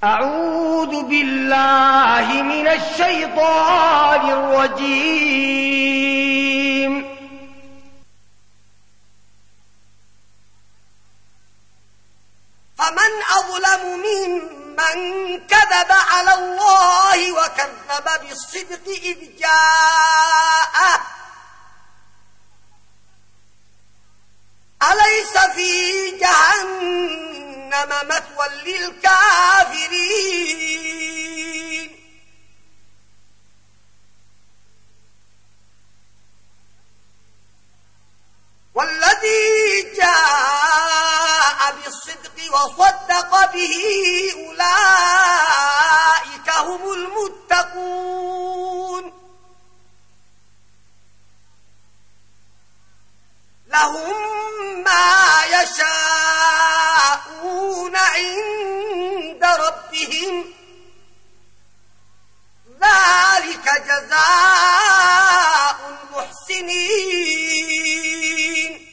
أعوذ بالله من الشيطان الرجيم. فمن أظلم ممن كذب على الله وكذب بالصدق إذ جاءه أليس في جهنم مثوى للكافرين والذي جاء بالصدق وصدق به أولئك هم المتقون لهم ما يشاءون عند ربهم ذلك جزاء المحسنين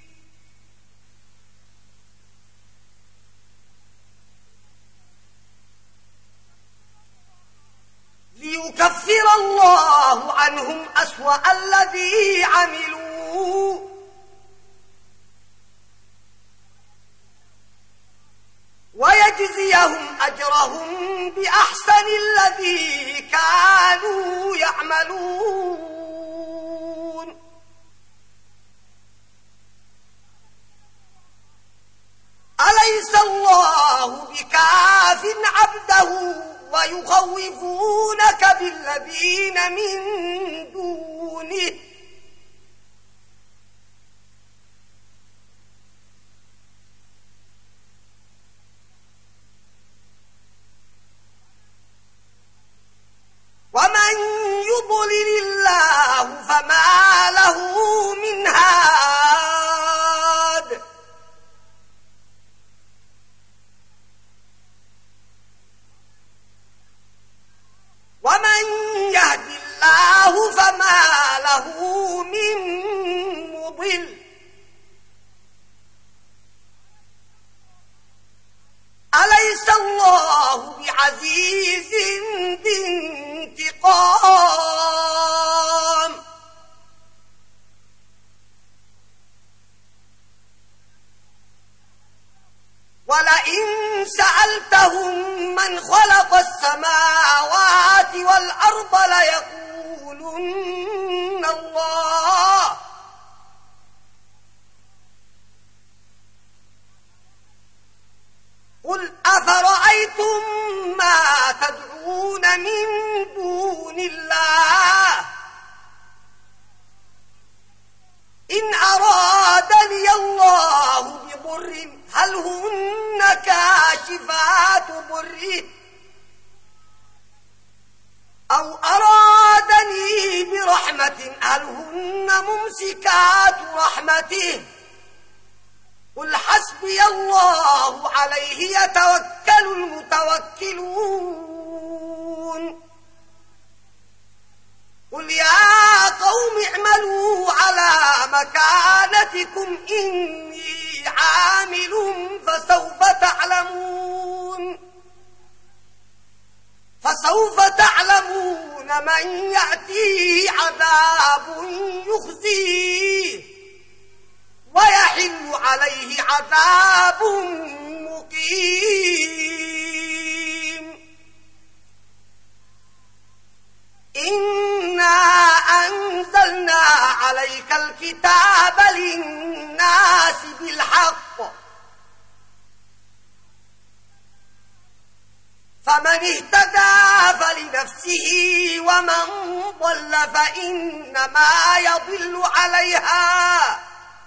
ليكفر الله عنهم أسوأ الذي عملوا ويجزيهم أجرهم بأحسن الذي كانوا يعملون أليس الله بكاف عبده ويخوفونك بالذين من دونه ومن يضلل الله فما له من هاد ومن يهد الله فما له من مضل أليس الله بعزيز ذي انتقام ولئن سألتهم من خلق السماوات والأرض ليقولن الله قل أفرأيتم ما تدعون من دون الله إن أرادني الله بضر هل هن كاشفات ضره أو أرادني برحمة هل هن ممسكات رحمته قل حسبي الله عليه يتوكل المتوكلون قل يا قوم اعملوا على مكانتكم إني عامل فسوف تعلمون من يأتيه عذاب يخزيه ويحل عليه عذاب مقيم إنا أنزلنا عليك الكتاب للناس بالحق فمن اهتدى فلنفسه ومن ضل فإنما يضل عليها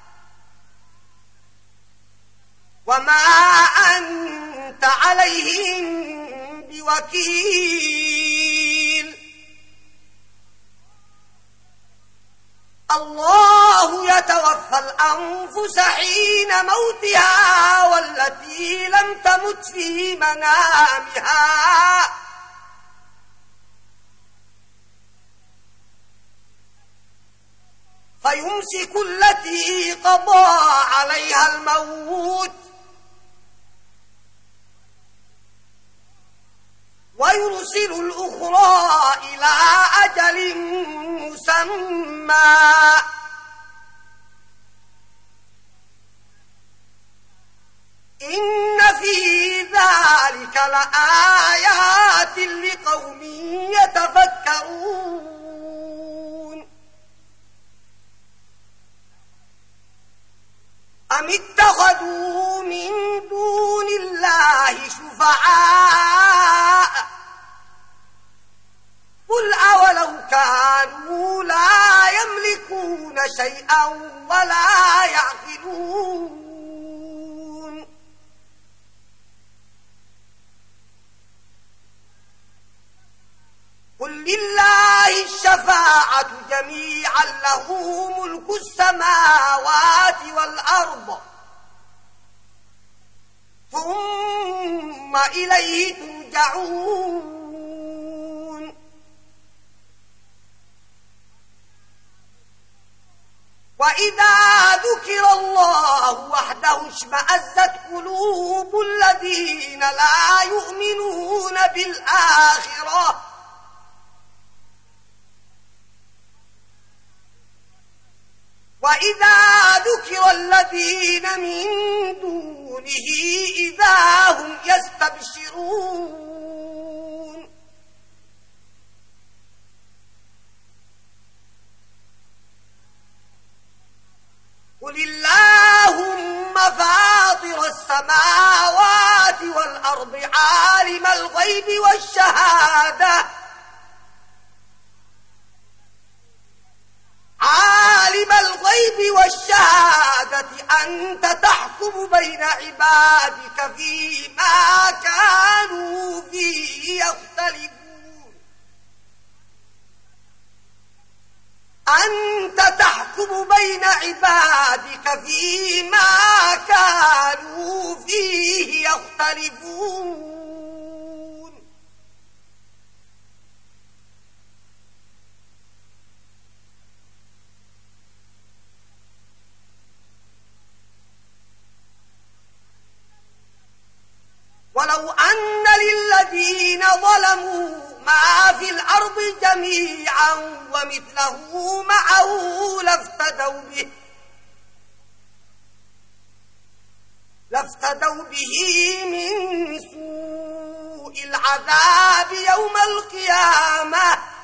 وما أنت عليهم بوكيل الله يتوفى الأنفس حين موتها والتي لم تمت في منامها فيمسك التي قضى عليها الموت ويرسل الأخرى إلى أجل مسمى إن في ذلك لآيات لقوم يتفكرون أم اتخذوا من دون الله شفعاء قل أولو كانوا لا يملكون شيئا ولا يعقلون قل لله الشفاعة جميعا له ملك السماوات والأرض ثم إليه ترجعون وإذا ذكر الله وحده اشمأزت قلوب الذين لا يؤمنون بالآخرة وإذا ذكر الذين من دونه إذا هم يستبشرون قل اللهم فاطر السماوات والأرض عالم الغيب والشهادة عالم الغيب والشهادة أنت تحكم بين عبادك فيما كانوا فيه يختلفون أنت تحكم بين عبادك فيما كانوا فيه يختلفون ولو أن للذين ظلموا ما في الأرض جميعا ومثله معه لافتدوا به من سوء العذاب يوم القيامة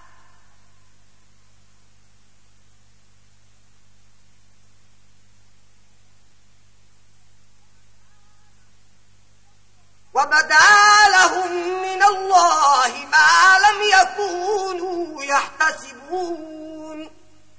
وبدا لهم من الله ما لم يكونوا يحتسبون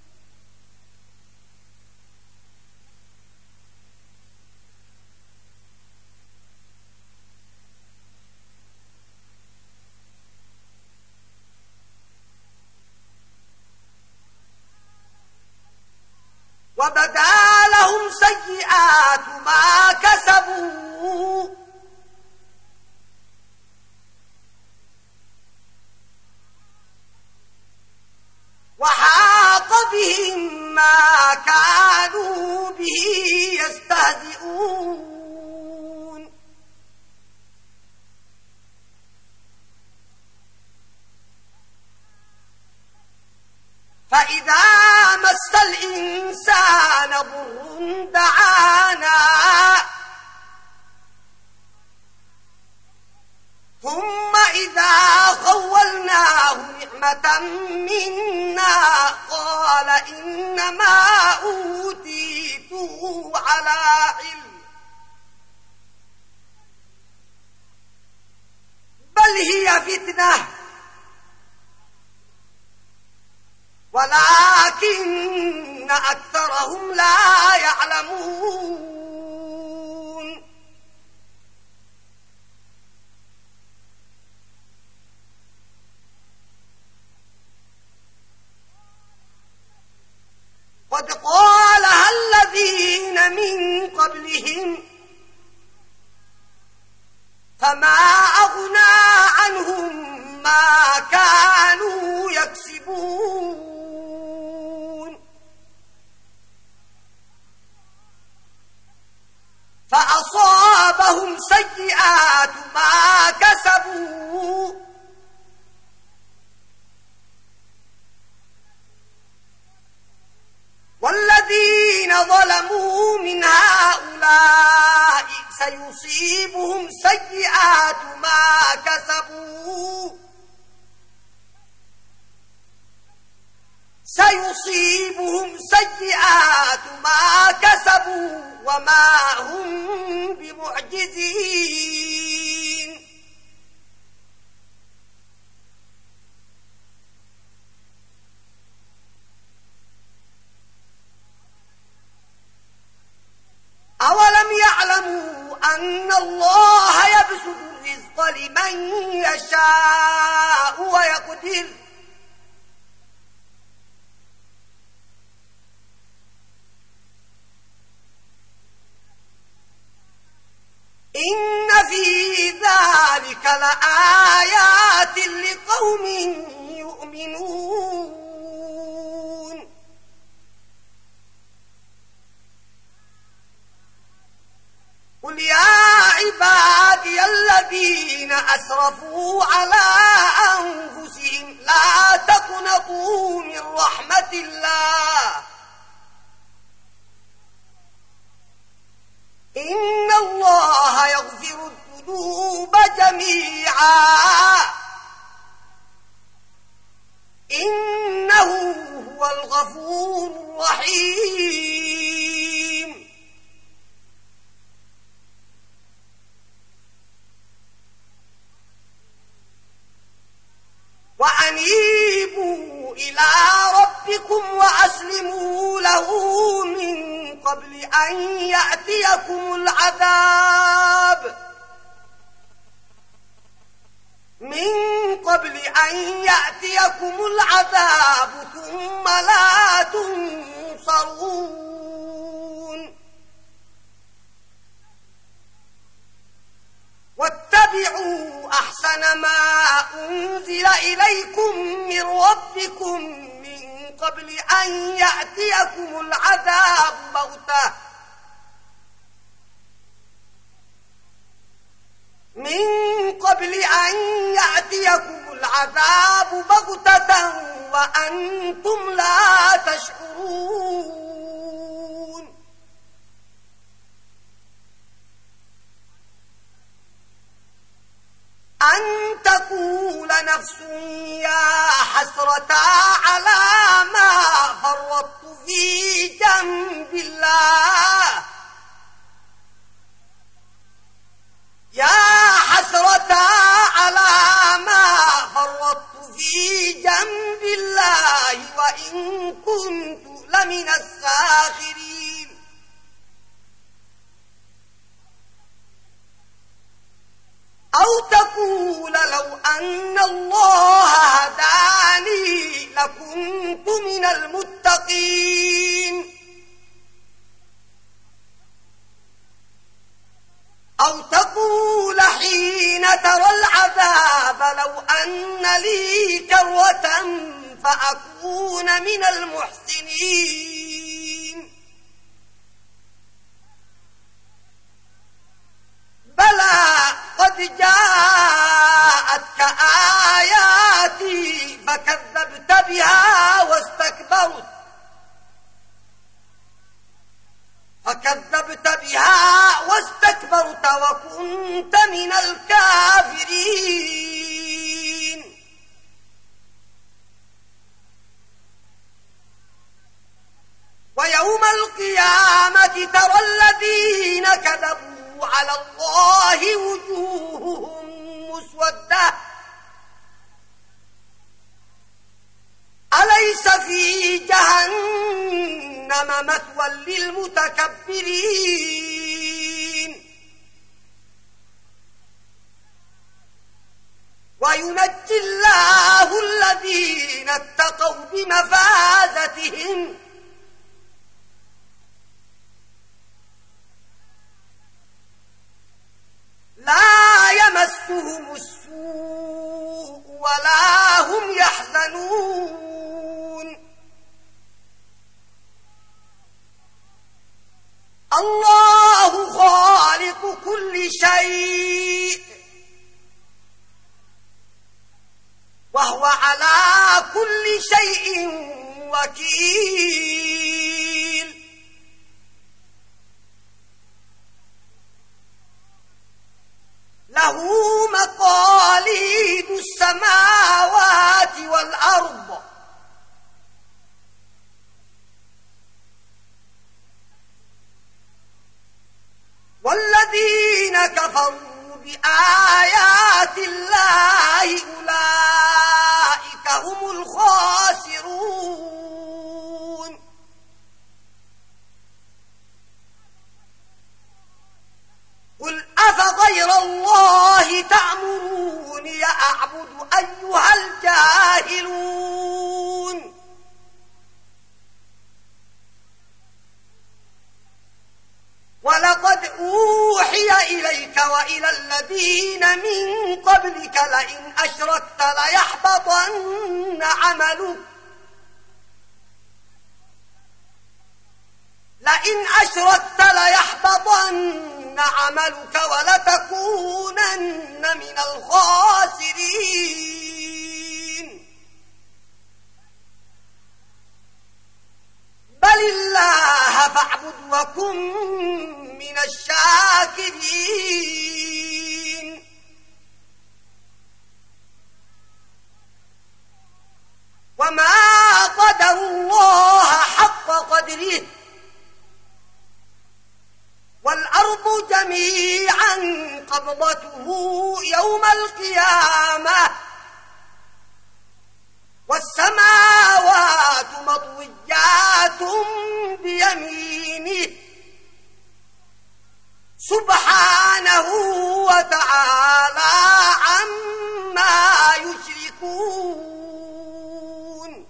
وبدا لهم سيئات ما كسبوا وحاق بهم ما كانوا به يستهزئون فإذا مس الإنسان ضر دعانا ثم إذا خولناه نعمة منا قال إنما أوتيته على علم بل هي فتنة ولكن أكثرهم لا يعلمون قد قالها الذين من قبلهم فما أغنى عنهم ما كانوا يكسبون فأصابهم سيئات ما كسبوا سيصيبهم سيئات ما كسبوا وما هم بمعجزين أولم يعلموا أن الله يبسط الرزق لمن يشاء ويقدر إن في ذلك لآيات لقوم يؤمنون قل يا عبادي الذين أسرفوا على أنفسهم لا تقنطوا من رحمة الله إن الله يغفر الذنوب جميعا إنه هو الغفور الرحيم وأنيبوا إلى ربكم وأسلموا له من قبل أن يأتيكم العذاب ثم لا تنصرون واتبعوا أحسن ما أنزل إليكم من ربكم من قبل أن يأتيكم العذاب بغتة وأنتم لا تشعرون أن تقول نفس يا حسرة على ما فرطت في جنب الله يا حسرة على ما فرطت في جنب الله وإن كنت لمن الساخرين أو تقول لو أن الله هداني لكنت من المتقين أو تقول حين ترى العذاب لو أن لي كرة فأكون من المحسنين بلى قد جاءتك آياتي فكذبت بها واستكبرت وكنت من الكافرين ويوم القيامة ترى الذين كذبوا على الله وجوههم مسودة أليس في جهنم مثوى للمتكبرين وينجي الله الذين اتقوا بمفازتهم لا يمسهم السوء ولا هم يحزنون الله خالق كل شيء وهو على كل شيء وكيل مقاليد السماوات والأرض والذين كفروا بآيات الله أولئك هم الخاسرون قل أفغير الله تأمروني أعبد أيها الجاهلون ولقد أوحي إليك وإلى الذين من قبلك لئن أشركت ليحبطن عملك ولتكونن من الخاسرين بل الله فاعبد وكن من الشاكرين وما قدروا الله حق قدره والأرض جميعا قبضته يوم القيامة والسماوات مطويات بيمينه سبحانه وتعالى عما يشركون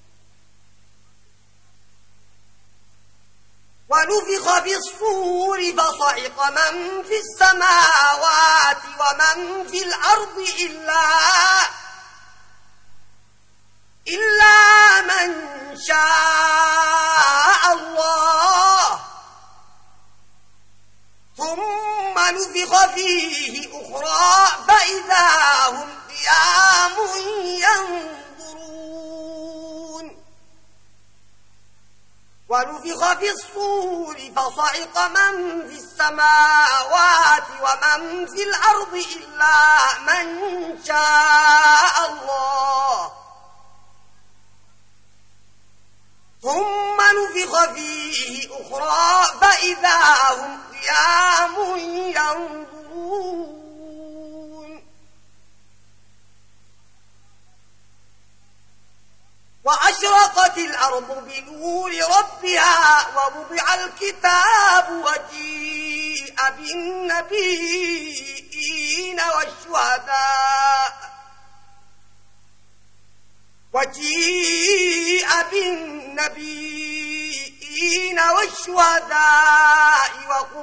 ونفخ في الصور فصعق من في السماوات ومن في الأرض إلا من شاء الله ثم نفخ فيه أخرى فإذا هم قيام ينظرون ونفخ في الصور فصعق من في السماوات ومن في الأرض إلا من شاء الله ثم نفخ فيه أخرى فإذا هم قيام ينظرون وأشرقت الأرض بنور ربها ووضع الكتاب وجيء بالنبيين والشهداء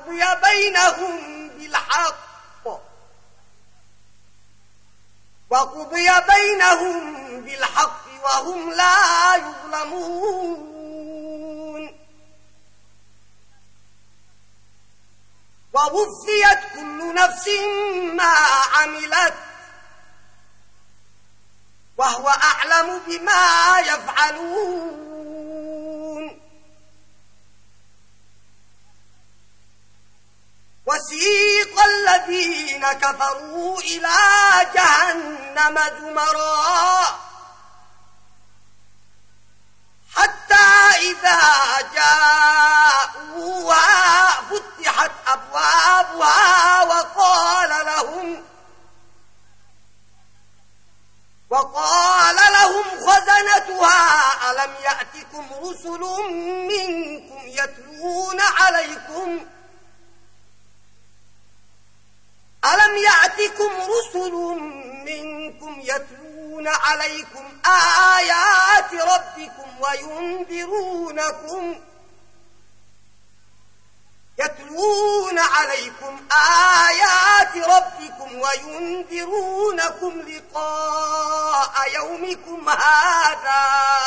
وقضي بينهم بالحق وهم لا يظلمون ووفيت كل نفس ما عملت وهو أعلم بما يفعلون وسيق الذين كفروا إلى جهنم زمرا حتى إذا جاءوها فتحت أبوابها وقال لهم خزنتها ألم يأتكم رسل منكم يتلون عليكم آيات ربكم وينذرونكم لقاء يومكم هذا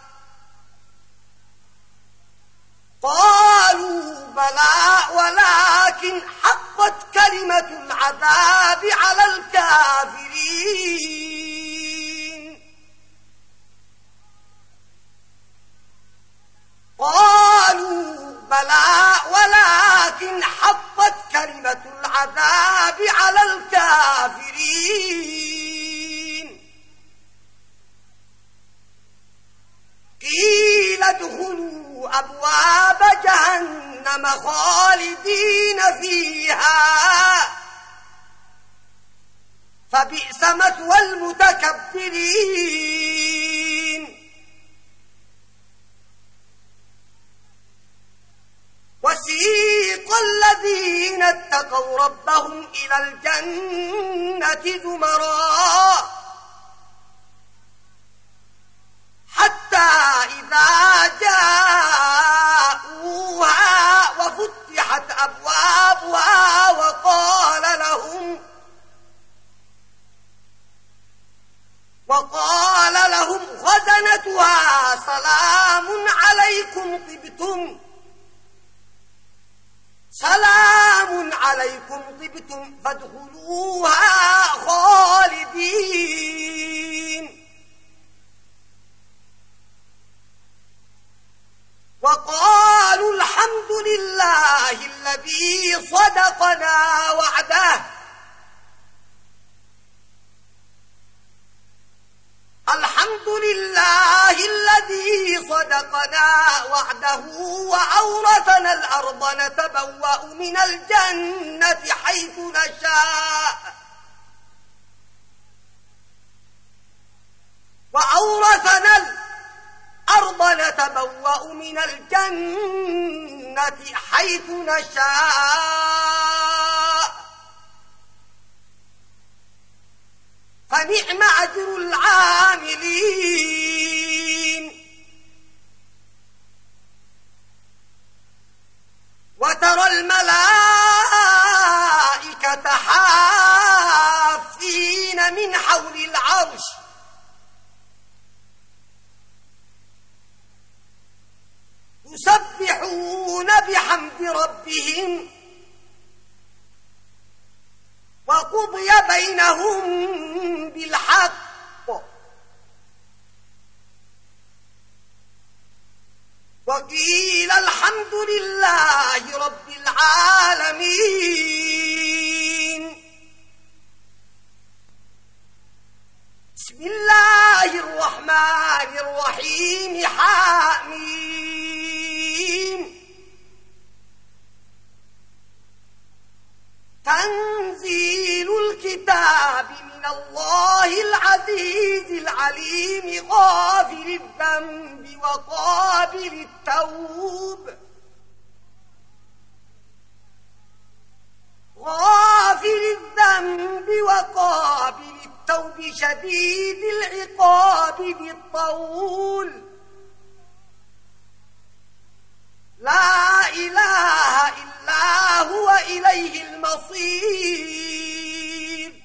قالوا بلى ولكن حقت كلمة العذاب على الكافرين جهنم خالدين فيها فبئس مثوى المتكبرين وسيق الذين اتقوا ربهم إلى الجنة زمرا حتى إذا جاءوها وفتحت أبوابها وقال لهم خزنتها سلام عليكم طبتم فادخلوها خالدين وقالوا الحمد لله الذي صدقنا وعده وأورثنا الأرض نتبوأ من الجنة حيث نشاء فنعم أجر العاملين وترى الملائكة حافين من حول العرش يسبحون بحمد ربهم وقضي بينهم بالحق وقيل الحمد لله رب العالمين. بسم الله الرحمن الرحيم. حامين. تنزيل الكتاب من الله العزيز العليم غافر الذنب وقابل التوب شديد العقاب بالطول لا إله إلا هو إليه المصير.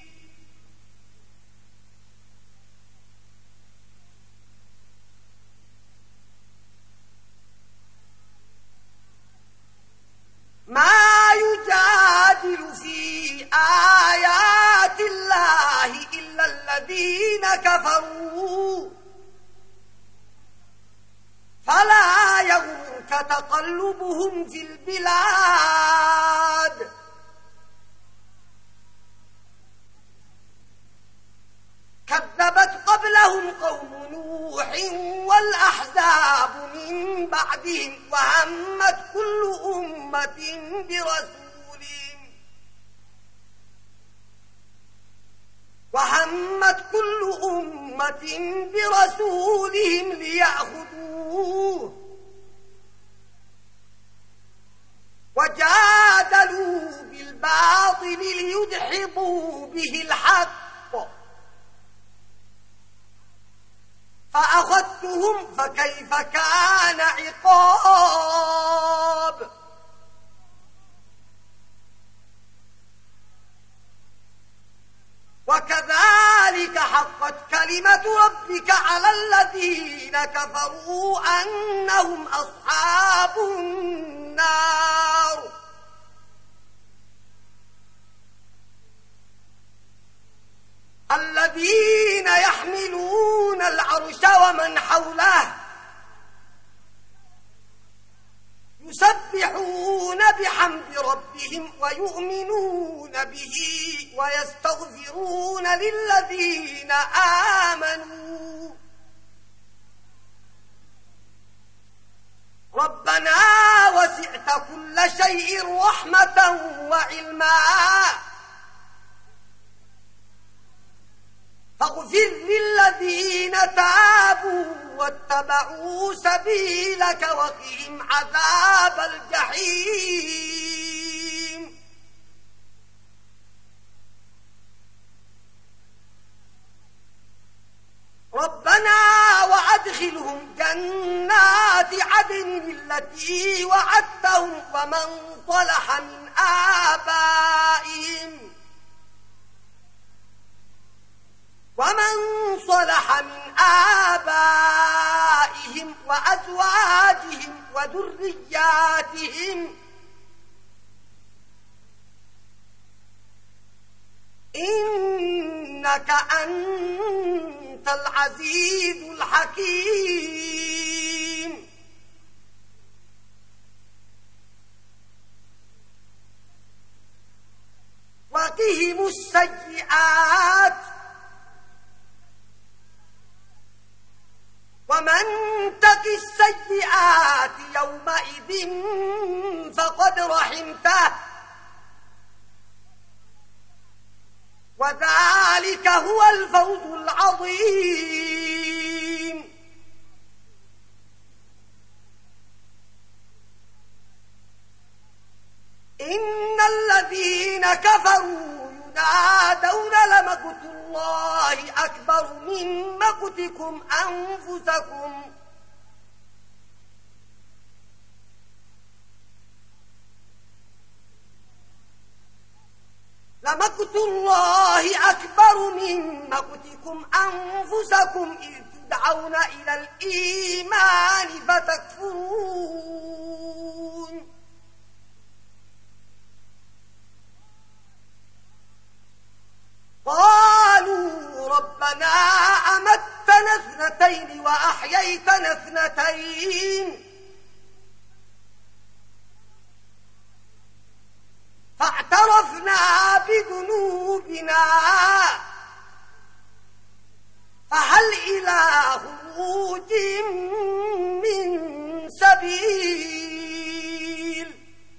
ما يجادل في آيات الله إلا الذين كفروا فلا يغرك تقلبهم في البلاد. كذبت قبلهم قوم نوح والأحزاب من بعدهم وهمت كل أمة برسولهم ليأخذوه وجادلوا بالباطل ليدحضوا به الحق فأخذتهم فكيف كان عقاب. وكذلك حقت كلمة ربك على الذين كفروا أنهم أصحاب النار. الذين يحملون العرش ومن حوله يسبحون بحمد ربهم ويؤمنون به ويستغفرون للذين آمنوا ربنا وسعت كل شيء رحمة وعلما فاغفر للذين تابوا واتبعوا سبيلك وقهم عذاب الجحيم ربنا وأدخلهم جنات عدن التي وعدتهم ومن صلح من آبائهم وأزواجهم وذرياتهم إنك أنت العزيز الحكيم وقهم السيئات ومن تق السيئات يومئذ فقد رحمته وذلك هو الفوز العظيم إن الذين كفروا ينادون لمقت الله أكبر من مقتكم أنفسكم لمقت الله أكبر من مقتكم أنفسكم إذ تدعون إلى الإيمان فتكفرون قالوا ربنا أمتنا اثنتين وأحييتنا اثنتين فاعترفنا بذنوبنا فهل إلى خروج من سبيل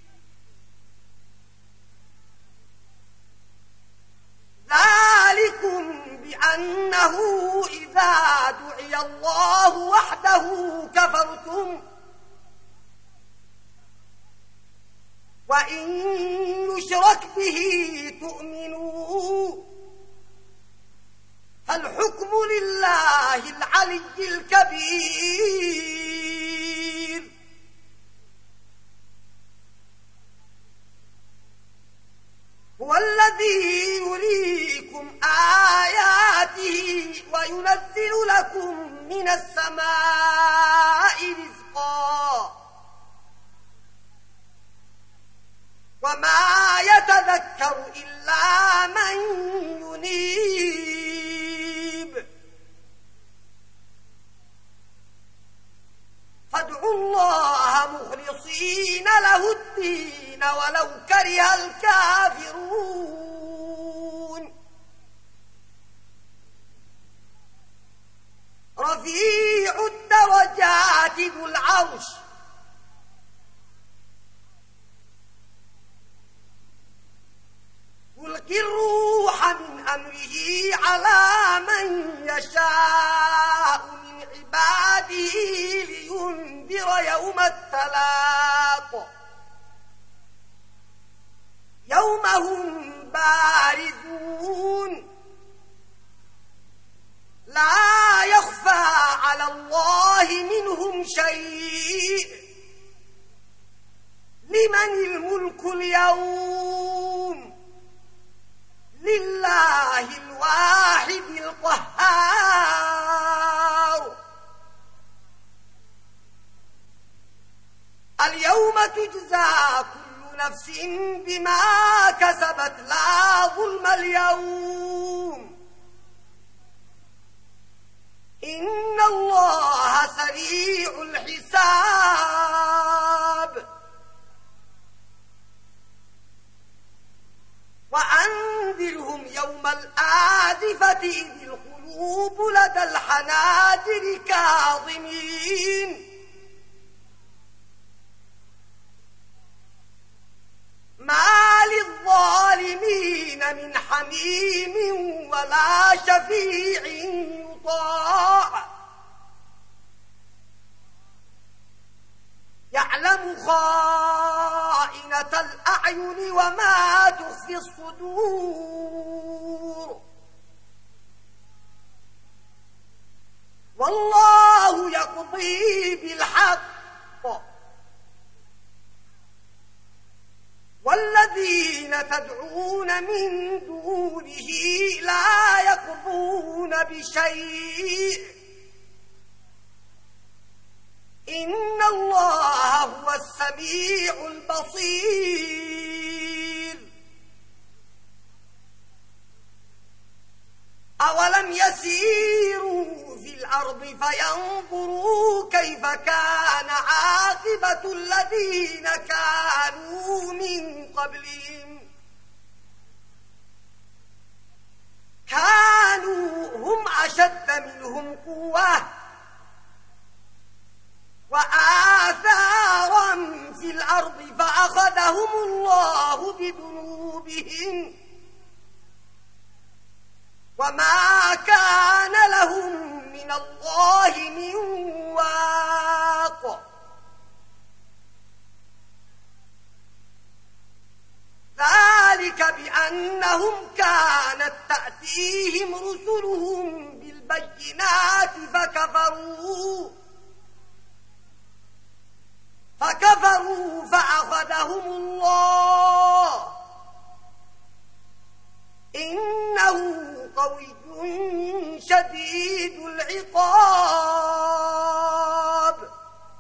ذلكم بأنه إذا دعي الله وحده كفرتم وإن يشرك به تؤمنوا فالحكم لله العلي الكبير هو الذي يريكم آياته وينزل لكم من السماء رزقا وما يتذكر إلا من ينيب فادعوا الله مخلصين له الدين ولو كره الكافرون رفيع الدرجات ذو العرش يلقي الروح من أمره على من يشاء من عباده لينذر يوم التلاق يوم هم بارزون لا يخفى على الله منهم شيء لمن الملك اليوم لله الواحد القهار اليوم تجزى كل نفس بما كسبت لا ظلم اليوم إن الله سريع الحساب وأنذرهم يوم الآزفة إذ القلوب لدى الحناجر ما للظالمين من حميم ولا شفيع يطاع يعلم خائنة الأعين وما تخفي الصدور والله يقضي بالحق والذين تدعون من دونه لا يقضون بشيء إن الله هو السميع البصير أولم يسيروا في الأرض فينظروا كيف كان عاقبة الذين كانوا من قبلهم كانوا هم أشد منهم قوة وآثارا في الأرض فأخذهم الله بذنوبهم وما كان لهم من الله من واق ذلك بأنهم كانت تأتيهم رسلهم بالبينات فكفروا فأخذهم الله إنه قوي شديد العقاب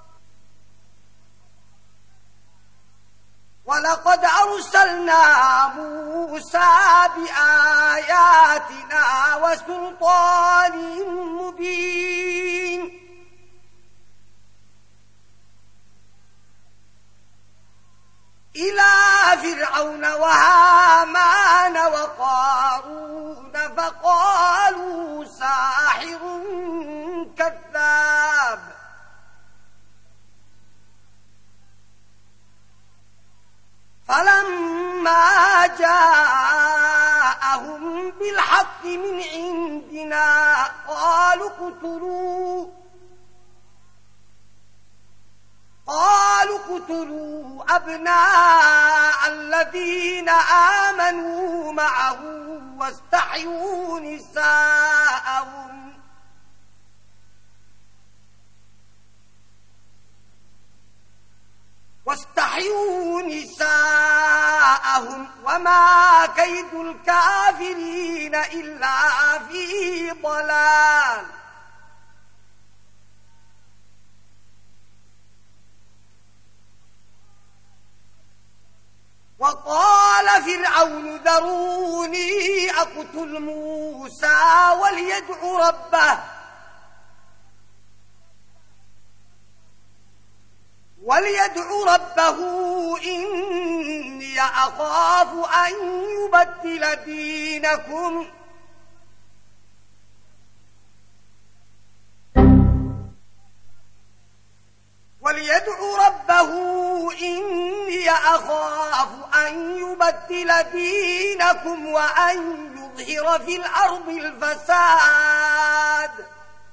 ولقد أرسلنا موسى بآياتنا وسلطان مبين إلى فرعون وهامان وقارون فقالوا ساحر كذاب فلما جاءهم بالحق من عندنا قالوا اقتلوا أبناء الذين آمنوا معه واستحيوا نساءهم وما كيد الكافرين إلا في ضلال وقال فرعون ذروني أقتل موسى وليدع ربه إني أخاف أن يبدل دينكم وأن يظهر في الأرض الفساد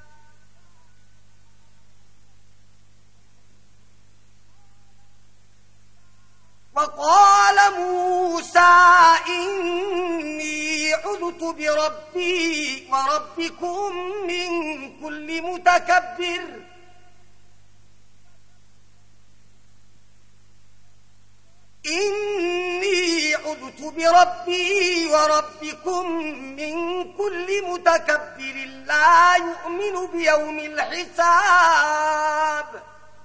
وقال موسى إني عذت بربي وربكم من كل متكبر لا يؤمن بيوم الحساب.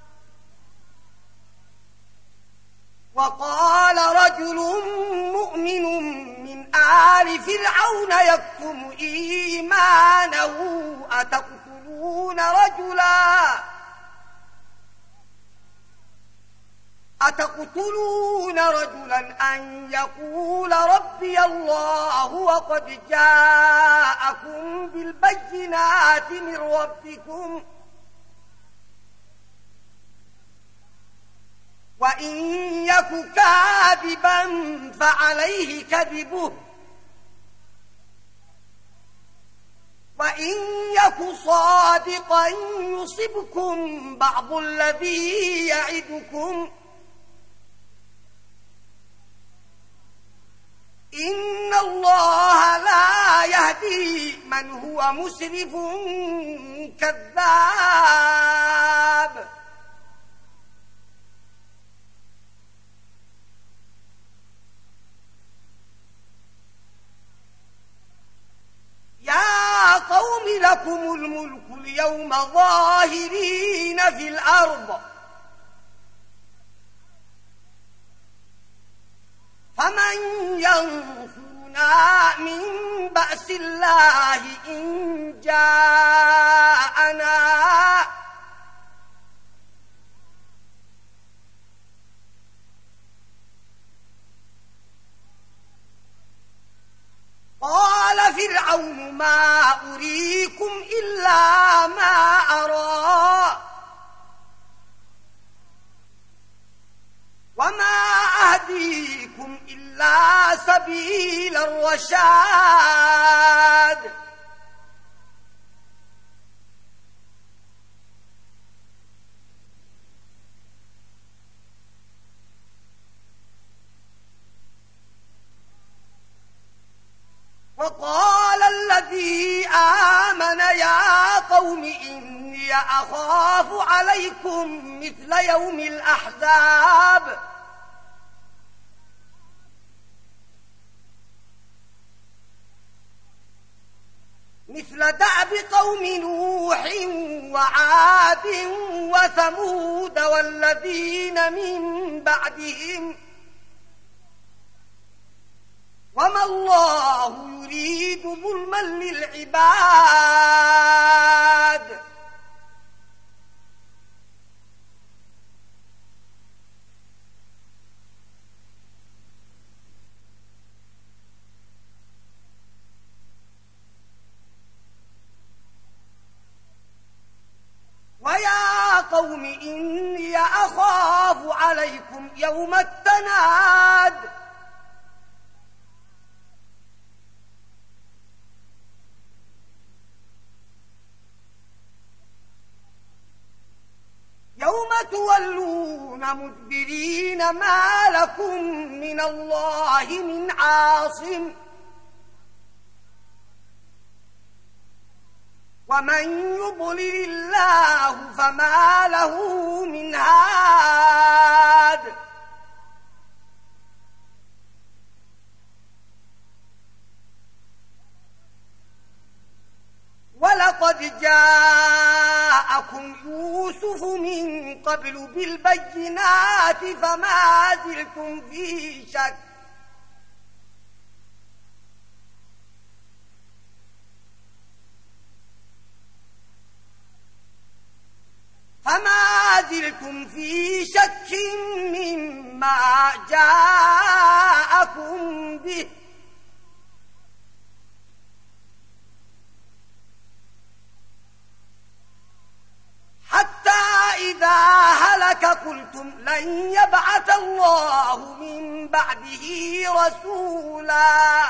وقال رجل مؤمن من آل فرعون يكتم إيمانه أتقتلون رجلا أن يقول ربي الله وقد جاءكم بالبينات من ربكم وإن يك كاذبا فعليه كذبه وإن يك صادقا يصبكم بعض الذي يعدكم إن الله لا يهدي من هو مسرف كذاب يا قوم لكم الملك اليوم ظاهرين في الأرض فمن ينصرنا من بأس الله إن جاءنا قال فرعون ما أريكم إلا ما أرى وما أهديكم إلا سبيل الرشاد وقال الذي آمن يا قوم إني أخاف عليكم مثل يوم الأحزاب مثل دأب قوم نوح وعاد وثمود والذين من بعدهم وما الله يريد ظلما للعباد ويا قوم إني أخاف عليكم يوم التناد يوم تولون مدبرين ما لكم من الله من عاصم ومن يضلل الله فما له من هاد ولقد جاءكم يوسف من قبل بالبينات فما زلتم في شك مما جاءكم به حتى إذا هلك قلتم لن يبعث الله من بعده رسولا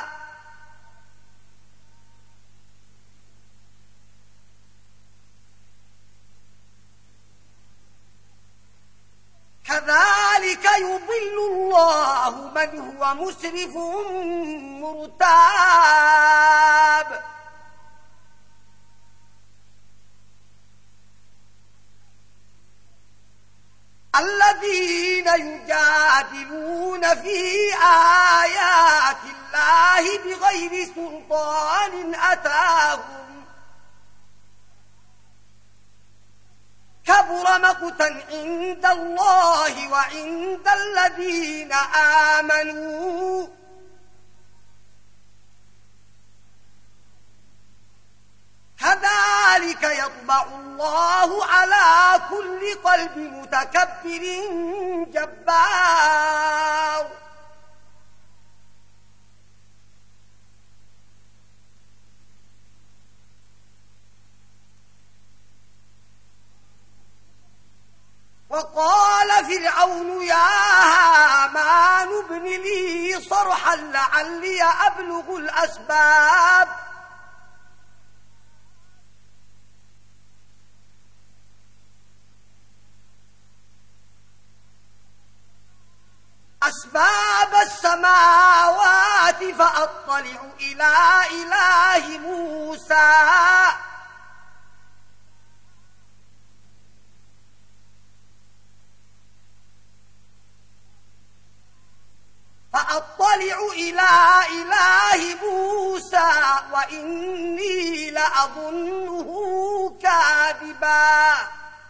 كذلك يضل الله من هو مسرف مرتاب الذين يجادلون في آيات الله بغير سلطان أتاهم كبر مقتا عند الله وعند الذين آمنوا كذلك يطبع الله على كل قلب متكبر جبار وقال فرعون فرعون يا هامان ابن لي صرحا لعلي أبلغ الأسباب السماوات فأطلع إلى إله موسى وإني لأظنه كاذبا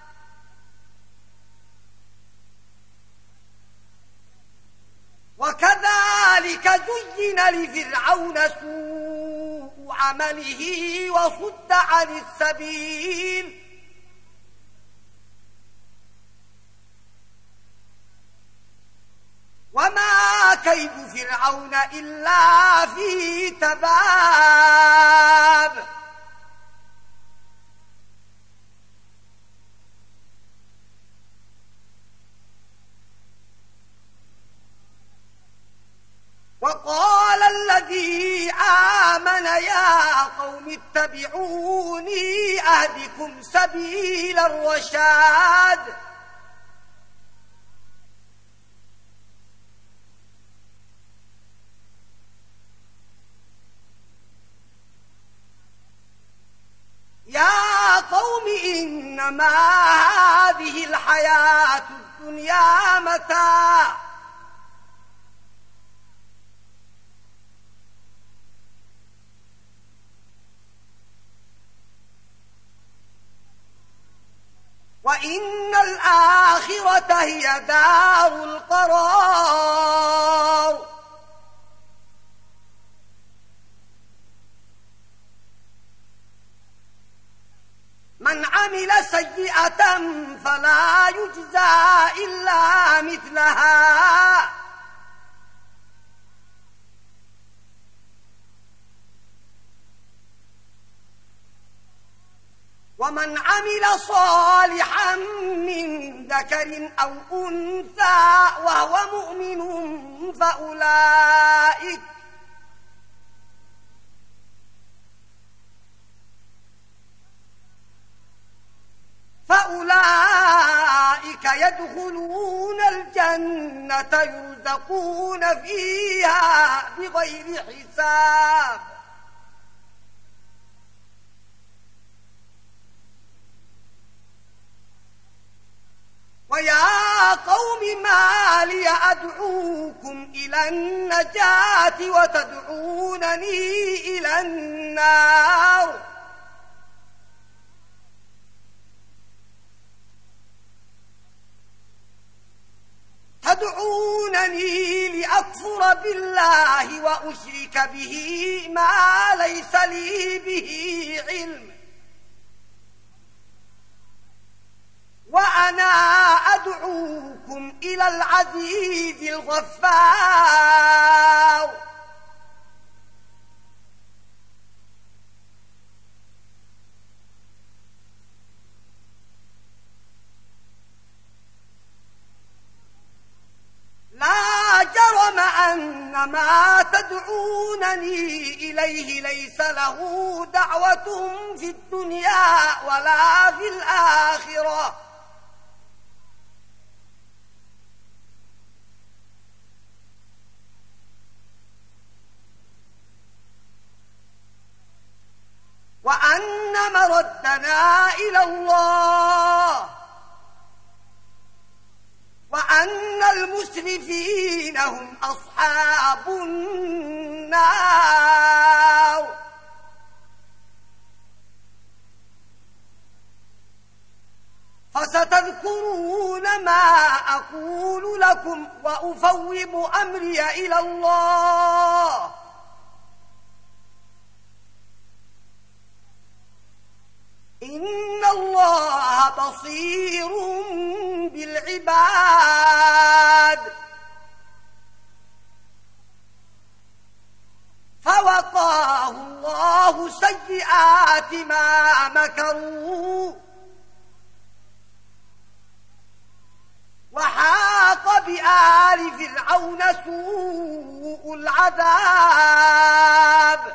وكذلك زين لفرعون سوء عمله وصد عن السبيل وما كيد فرعون إلا في تباب وقال الذي آمن يا قوم اتبعوني أهدكم سبيل الرشاد يا قوم إنما هذه الحياة الدنيا متاع وإن الآخرة هي دار القرار من عمل سيئة فلا يجزى إلا مثلها ومن عمل صالحا من ذكر أو أنثى وهو مؤمن فأولئك يدخلون الجنة يرزقون فيها بغير حساب ويا قوم ما لي أدعوكم إلى النجاة وتدعونني إلى النار تدعونني لأكفر بالله وأشرك به ما ليس لي به علم وأنا أدعوكم إلى العزيز الغفار لا جرم أن ما تدعونني إليه ليس له دعوة في الدنيا ولا في الآخرة وأن مردنا إلى الله وأن المسرفين هم أصحاب النار فستذكرون ما أقول لكم وأفوض أمري إلى الله إن الله بصير بالعباد فوقاه الله سيئات ما مكروا وحاق بآل فرعون سوء العذاب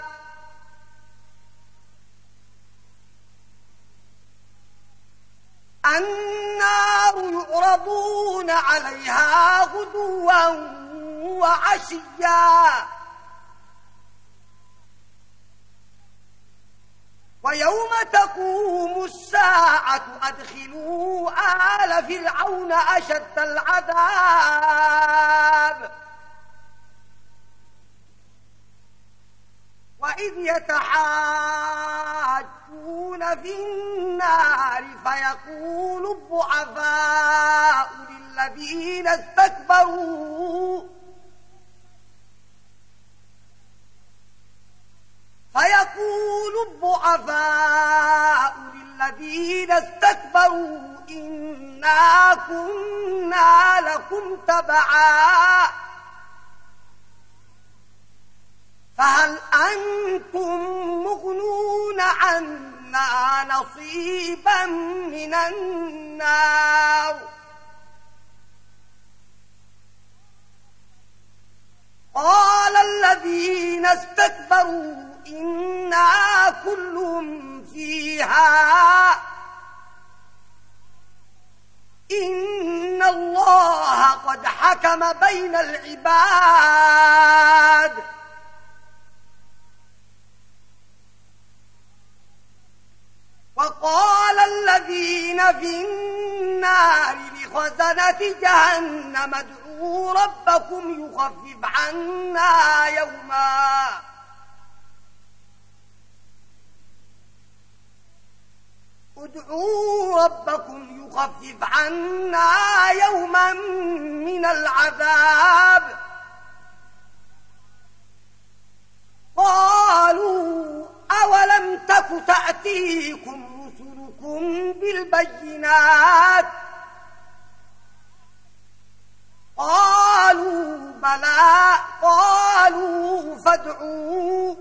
النار يعرضون عليها غدوا وعشيا ويوم تقوم الساعة أدخلوا آل فرعون أشد العذاب وإذ يتحاجون في النار فيقول الضعفاء للذين استكبروا إنا كنا لكم تبعا فهل أنتم مغنون عنا نصيبا من النار قال الذين استكبروا إنا كل فيها إن الله قد حكم بين العباد وقال الذين في النار لخزنة جهنم ادعوا ربكم يخفف عنا يوما من العذاب قالوا أولم تك تأتيكم رسلكم بالبينات قالوا بلى قالوا فادعوا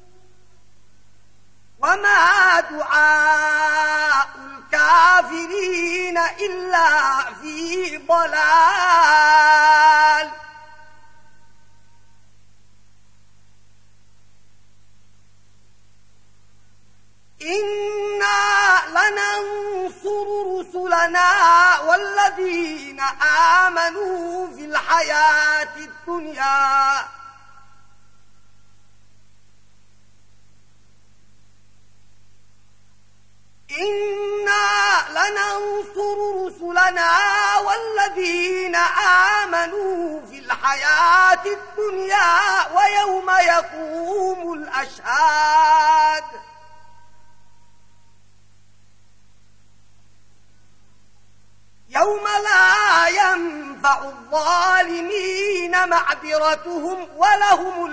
وما دعاء الكافرين إلا في ضلال إنا لننصر رسلنا والذين آمنوا في الحياة الدنيا ويوم يقوم الأشهاد يوم لا ينفع الظالمين معذرتهم ولهم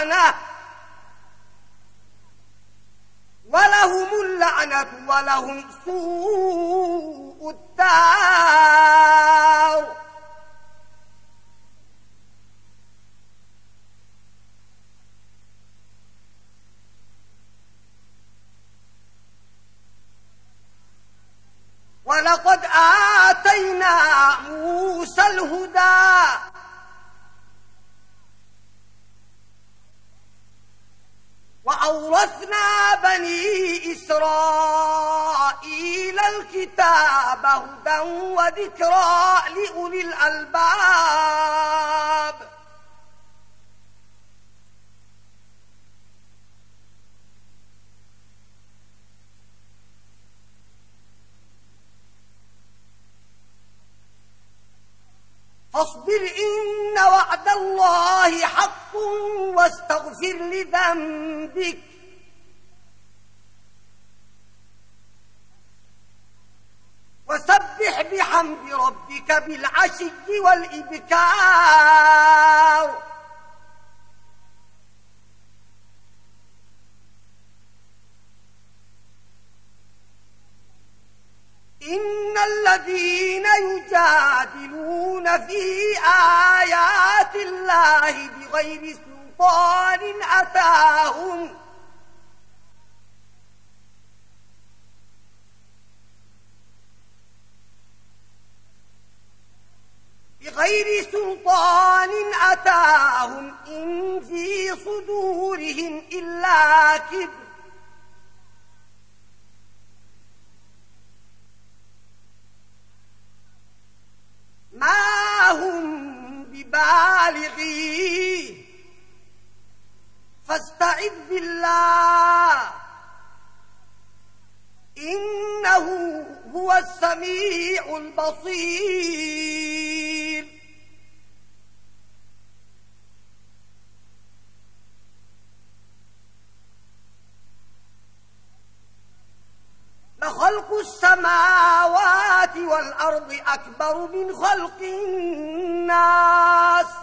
اللعنة ولهم سوء الدار ولقد آتينا موسى الهدى وأورثنا بني إسرائيل الكتاب هدى وذكرى لأولي الألباب فاصبر إن وعد الله حق واستغفر لذنبك وسبح بحمد ربك بالعشي والإبكار إن الذين يجادلون في آيات الله بغير سلطان أتاهم نجاهم إن في صدورهم إلا كبر ما هم ببالغيه فاستعذ بالله إنه هو السميع البصير لخلق السماوات والأرض أكبر من خلق الناس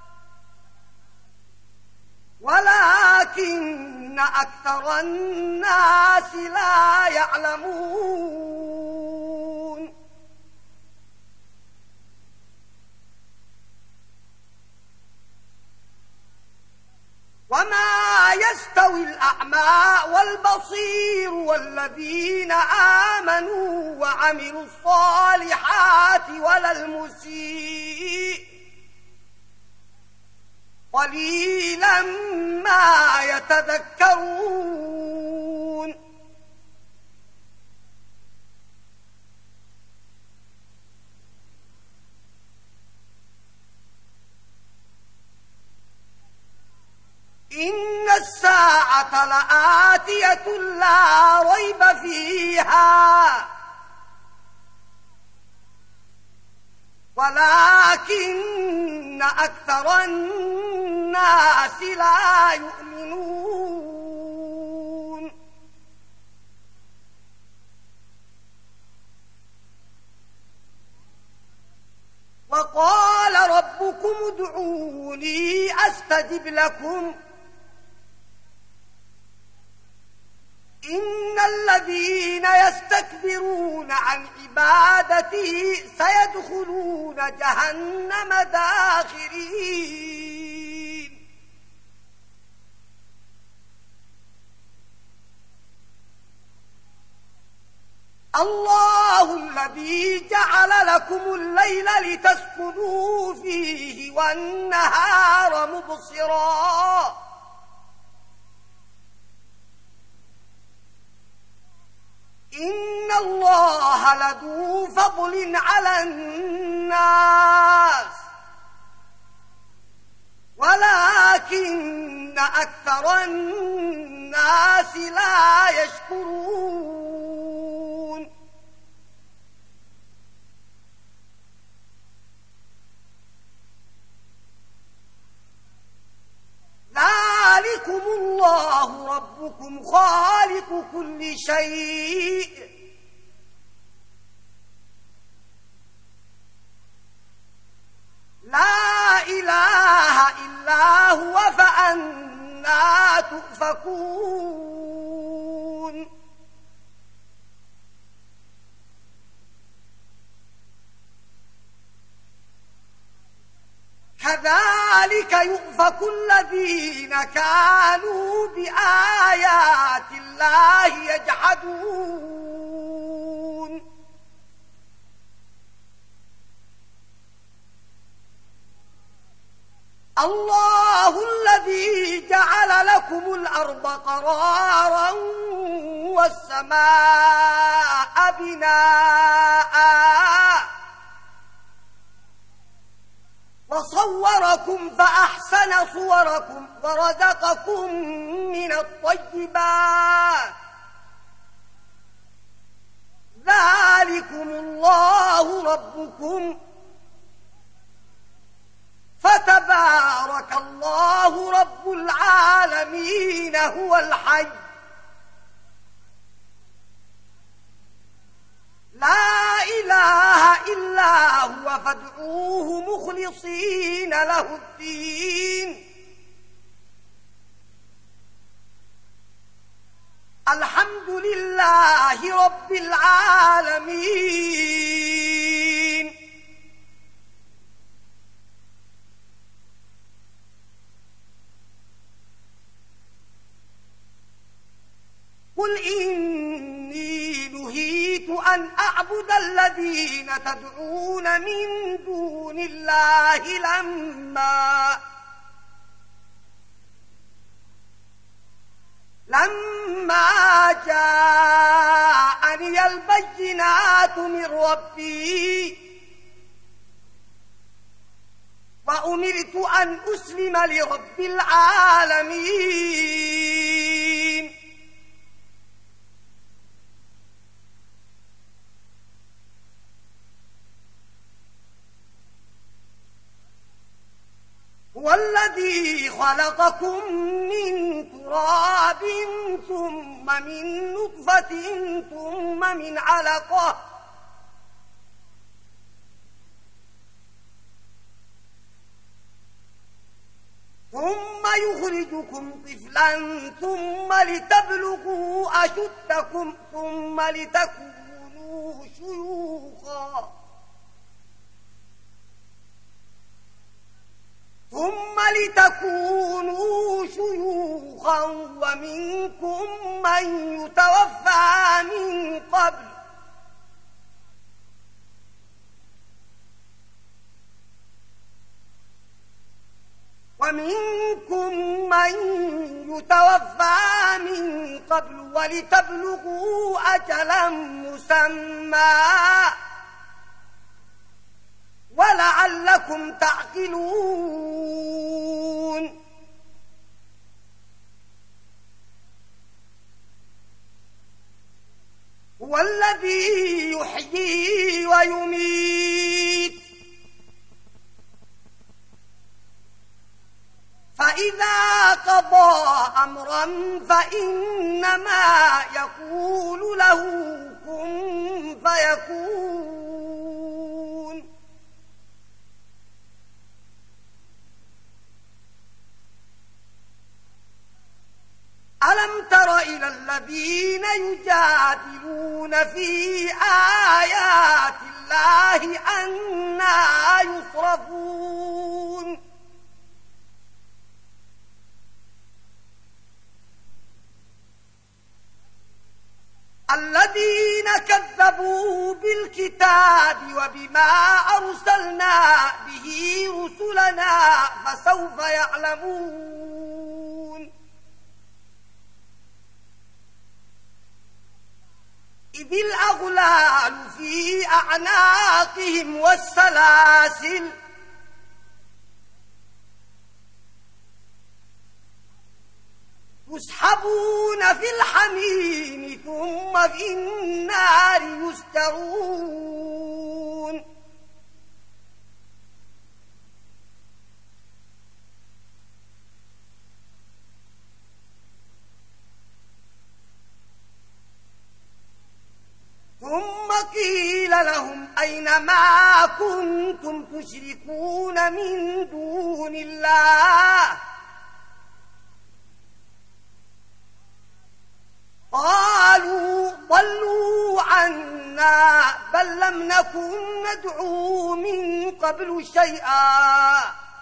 ولكن أكثر الناس لا يعلمون وما يستوي الأعمى والبصير والذين آمنوا وعملوا الصالحات ولا المسيء قليلا ما يتذكرون إن الساعة لآتية لا ريب فيها ولكن أكثر الناس لا يؤمنون وقال ربكم ادعوني أستجب لكم إن الذين يستكبرون عن عبادتي سيدخلون جهنم داخرين الله الذي جعل لكم الليل لتسكنوا فيه والنهار مبصرا إن الله لذو فضل على الناس ولكن أكثر الناس لا يشكرون ذلكم الله ربكم خالق كل شيء لا إله إلا هو فأنى تؤفكون كذلك يؤفك الذين كانوا بآيات الله يجحدون الله الذي جعل لكم الأرض قرارا والسماء بناءً وصوركم فأحسن صوركم ورزقكم من الطيبات ذلكم الله ربكم فتبارك الله رب العالمين هو الحي لا إله إلا هو فادعوه مخلصين له الدين الحمد لله رب العالمين قل إني نهيت أن أعبد الذين تدعون من دون الله لما لما جاءني البينات من ربي وأمرت أن أسلم لرب العالمين هو الذي خلقكم من تراب ثم من نطفة ثم من علقة ثم يخرجكم طفلا ثم لتبلغوا أشدكم ثم لتكونوا شيوخا ومنكم من يتوفى من قبل ولتبلغوا أجلا مسمى ولعلكم تعقلون هو الذي يحيي ويميت فإذا قضى أمرا فإنما يقول له كن فيكون ألم تر إلى الذين يجادلون في آيات الله أنى يصرفون الذين كذبوا بالكتاب وبما أرسلنا به رسلنا فسوف يعلمون إذ الأغلال في أعناقهم والسلاسل يسحبون في الحميم ثم في النار يسجرون ثم قيل لهم أين ما كنتم تشركون من دون الله قالوا ضلوا عنا بل لم نكن ندعو من قبل شيئا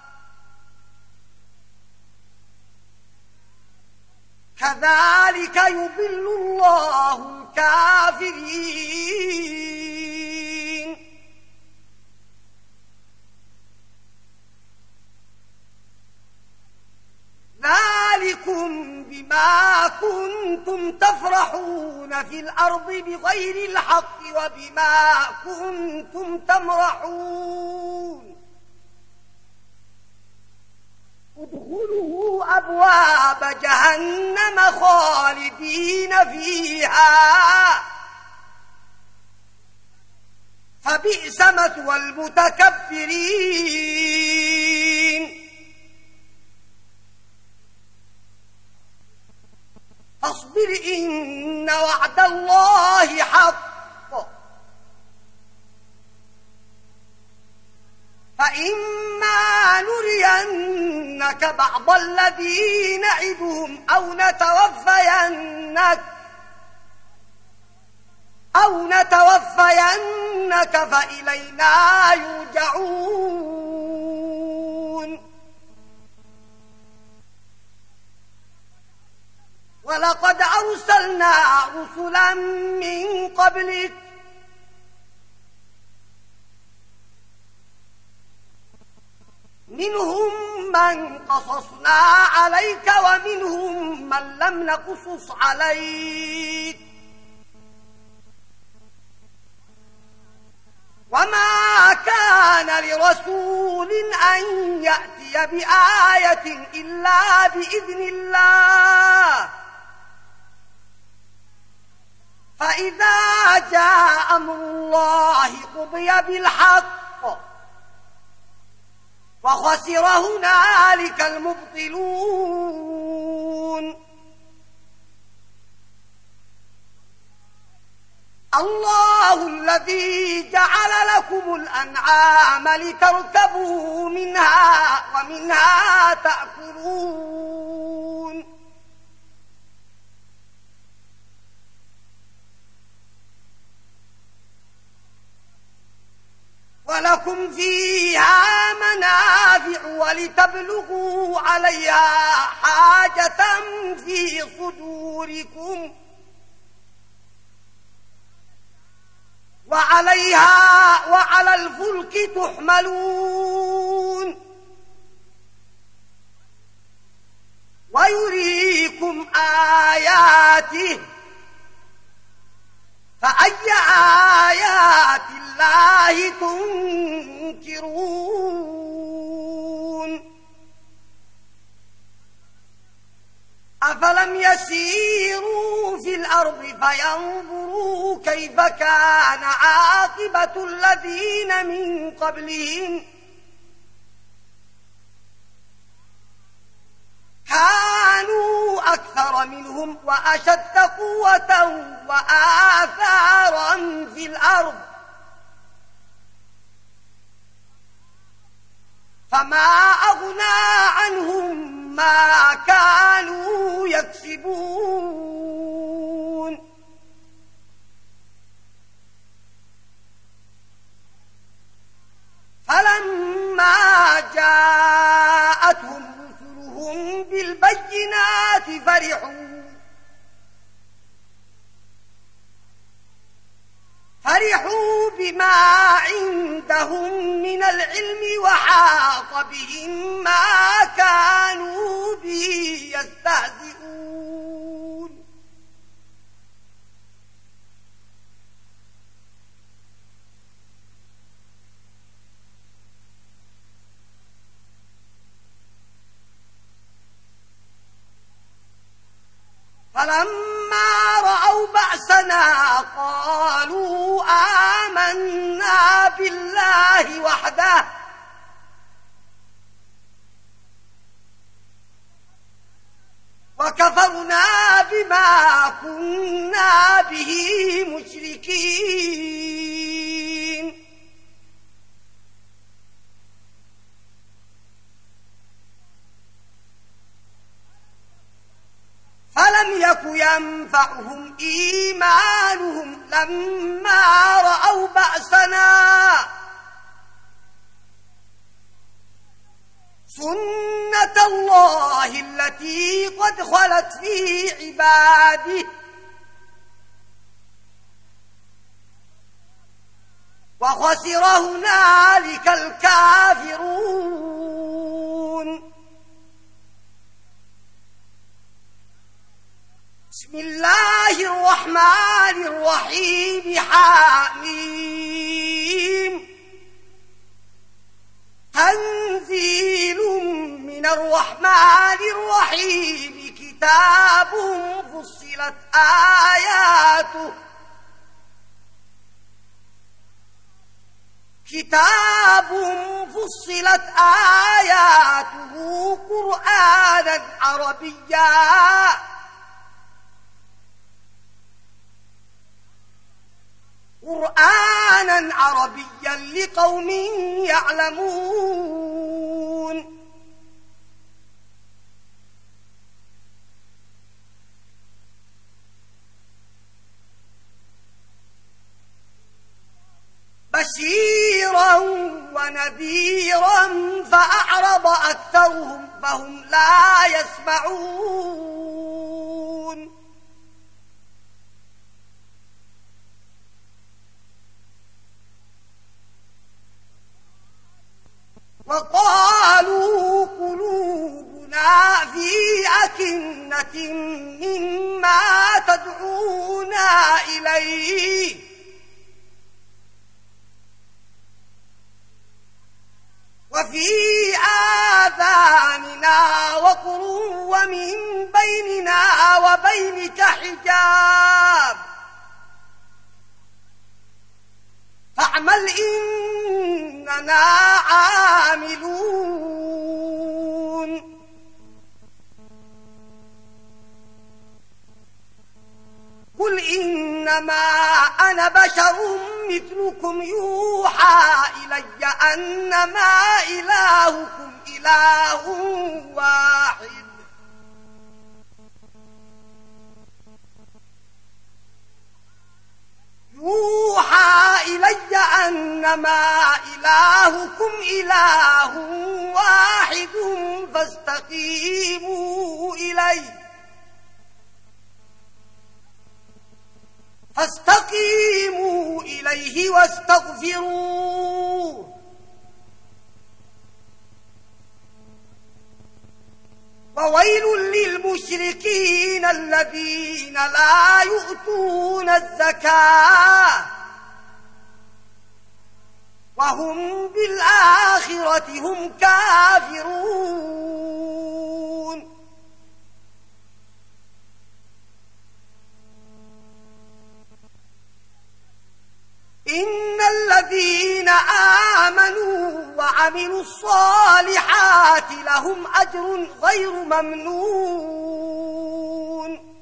كذلك يضل الله الكافرين ذلكم بما كنتم تفرحون في الأرض بغير الحق وبما كنتم تمرحون ادخلوا أبواب جهنم خالدين فيها فبئس مثوى المتكبرين فاصبر إن وعد الله حق فإما نرينك بعض الذي نعدهم أو نتوفينك فإلينا يرجعون ولقد أرسلنا رسلا من قبلك منهم من قصصنا عليك ومنهم من لم نقصص عليك وما كان لرسول أن يأتي بآية إلا بإذن الله فإذا جاء أمر الله قضي بالحق وخسر هنالك المبطلون الله الذي جعل لكم الأنعام لتركبوا منها ومنها تأكلون ولكم فيها منافع ولتبلغوا عليها حاجة في صدوركم وعليها وعلى الفلك تحملون ويريكم آياته فأي آيات الله تنكرون أفلم يسيروا في الأرض فينظروا كيف كان عاقبة الذين من قبلهم كانوا أكثر منهم وأشد قوة وآثارا في الأرض فما أغنى عنهم ما كانوا يكسبون فلما جاءتهم رسلهم بالبينات فرحوا بما عندهم من العلم وحاق بهم ما كانوا به يستهزئون فلما رأوا بأسنا قالوا آمنا بالله وحده وكفرنا بما كنا به مشركين فلم يك ينفعهم إيمانهم لما رأوا بأسنا سنة الله التي قد خلت في عباده وخسر هنالك الكافرون بسم الله الرحمن الرحيم حميم تنزيل من الرحمن الرحيم كتاب فصلت آياته قرآنا عربيا لقوم يعلمون بشيرا ونذيرا فأعرض أكثرهم فهم لا يسمعون وقالوا يومين وفي آذاننا وقر ومن بيننا وبينك حجاب فاعمل إننا عاملون قل إنما أنا بشر مثلكم يوحى إلي أنما إلهكم إله واحد يوحى إلي أنما إلهكم إله واحد فاستقيموا إليه واستغفروه وويل للمشركين الذين لا يؤتون الزكاة وهم بالآخرة هم كافرون إن الذين آمنوا وعملوا الصالحات لهم أجر غير ممنون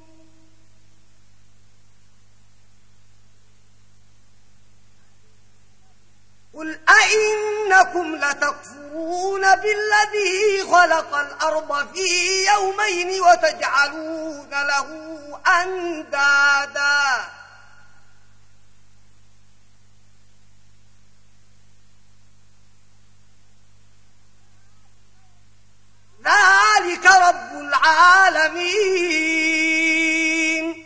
قل أئنكم لتكفرون بالذي خلق الأرض في يومين وتجعلون له أندادا ذلك رب العالمين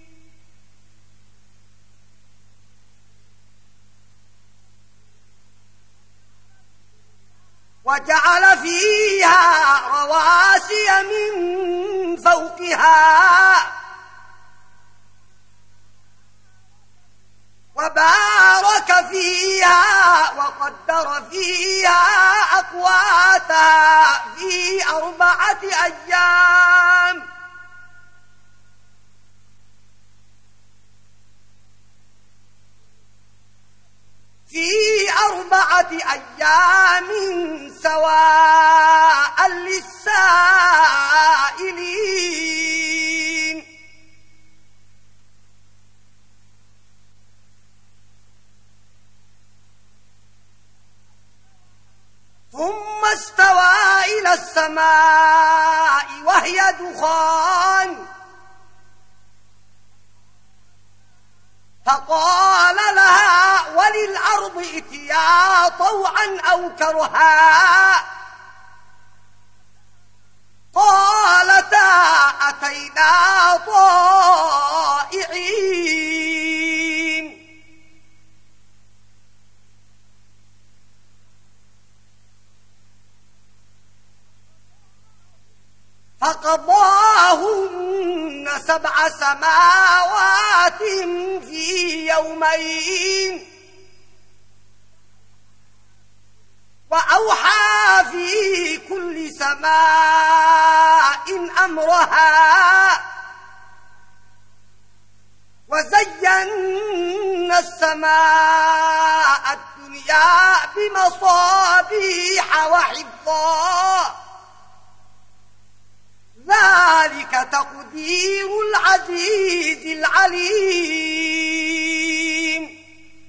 وجعل فيها رواسي من فوقها وبارك فيها وقدر فيها أقواتها في 4 أيام سواء للسائلين ثم استوى إلى السماء وهي دخان فقال لها وللأرض ائتيا طوعا أو كرها قالتا أتينا طائعين فقضاهن 7 سماوات في يومين وأوحى في كل سماء أمرها وزينا السماء الدنيا بمصابيح وحفظا ذلك تقدير العزيز العليم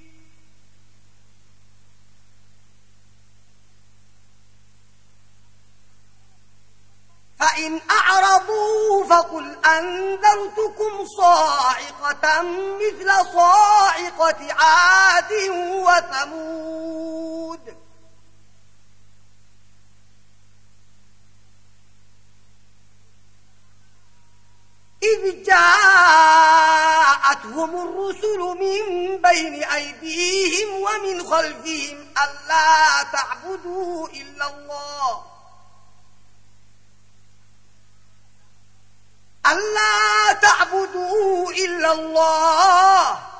فإن أعرضوا فقل أنذرتكم صاعقة مثل صاعقة عاد وثمود إذ جاءتهم الرسل من بين أيديهم ومن خلفهم ألا تعبدوا إلا الله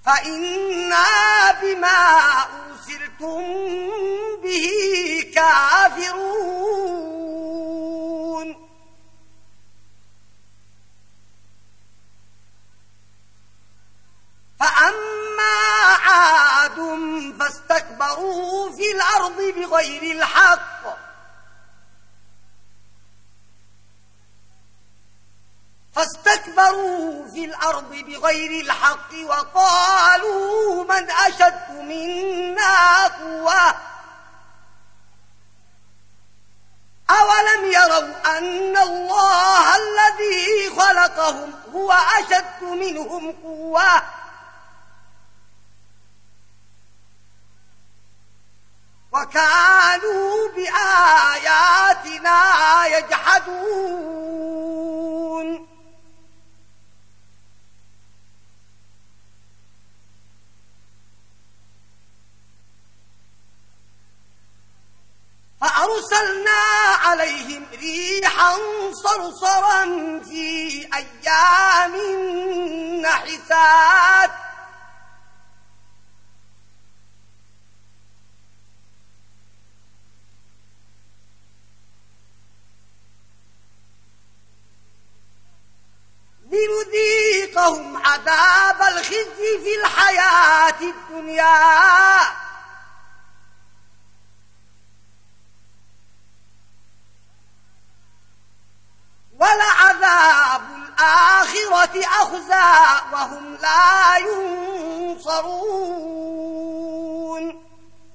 فإنا بما أرسلتم به كافرون فأما عاد فاستكبروا في الأرض بغير الحق وقالوا من أشد منا قوة أولم يروا أن الله الذي خلقهم هو أشد منهم قوة وكانوا بآياتنا يجحدون فأرسلنا عليهم ريحا صرصرا في أيام نحسات لنذيقهم عذاب الخزي في الحياة الدنيا ولعذاب الآخرة أخزى وهم لا ينصرون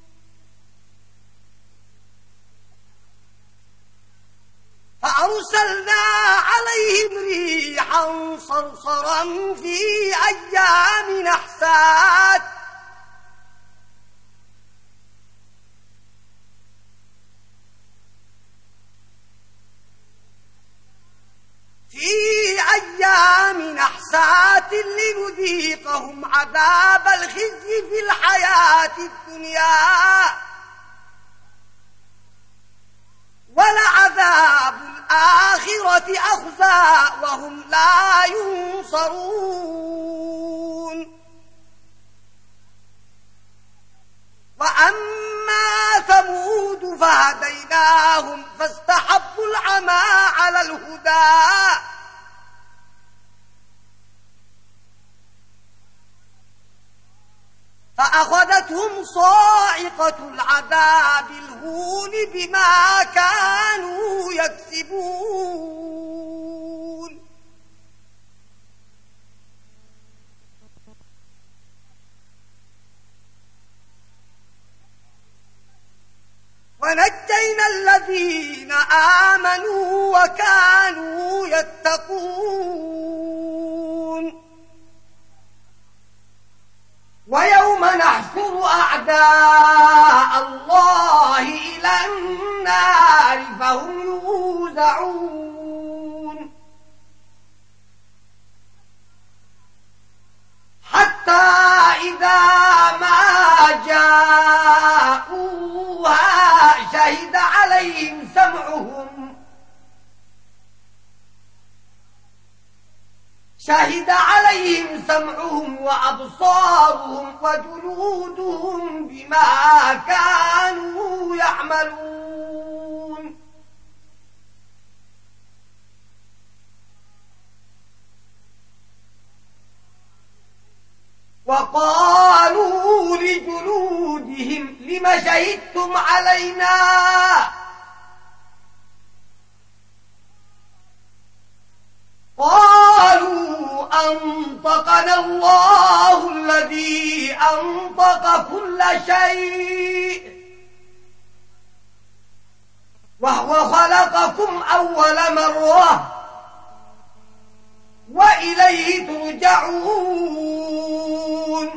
فأرسلنا عليهم ريحا صرصرا في أيام نحسات لنذيقهم عذاب الخزي في الحياة الدنيا ولعذاب الآخرة أخزى وهم لا ينصرون وأما ثمود فهديناهم فاستحبوا العمى على الهدى فأخذتهم صاعقة العذاب الهون بما كانوا يكسبون ونجينا الذين آمنوا وكانوا يتقون ويوم نحشر أعداء الله إلى النار فهم يوزعون حتى إذا ما جاءوها شهد عليهم سمعهم وأبصارهم وجلودهم بما كانوا يعملون وقالوا لجلودهم لم شهدتم علينا قالوا أنطقنا الله الذي أنطق كل شيء وهو خلقكم أول مرة وإليه ترجعون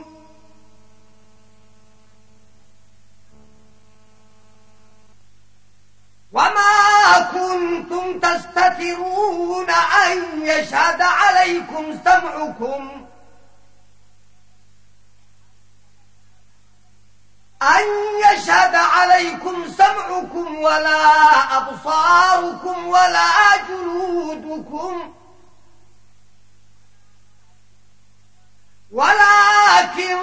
وما كنتم تستترون أن يشهد عليكم سمعكم ولا أبصاركم ولا جلودكم ولكن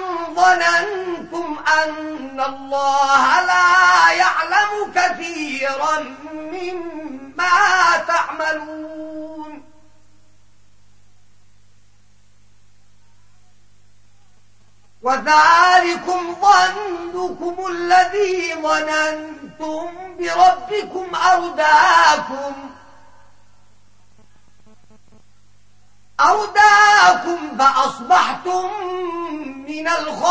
وذلكم ظنكم الذي ظننتم بربكم أرداكم فأصبحتم من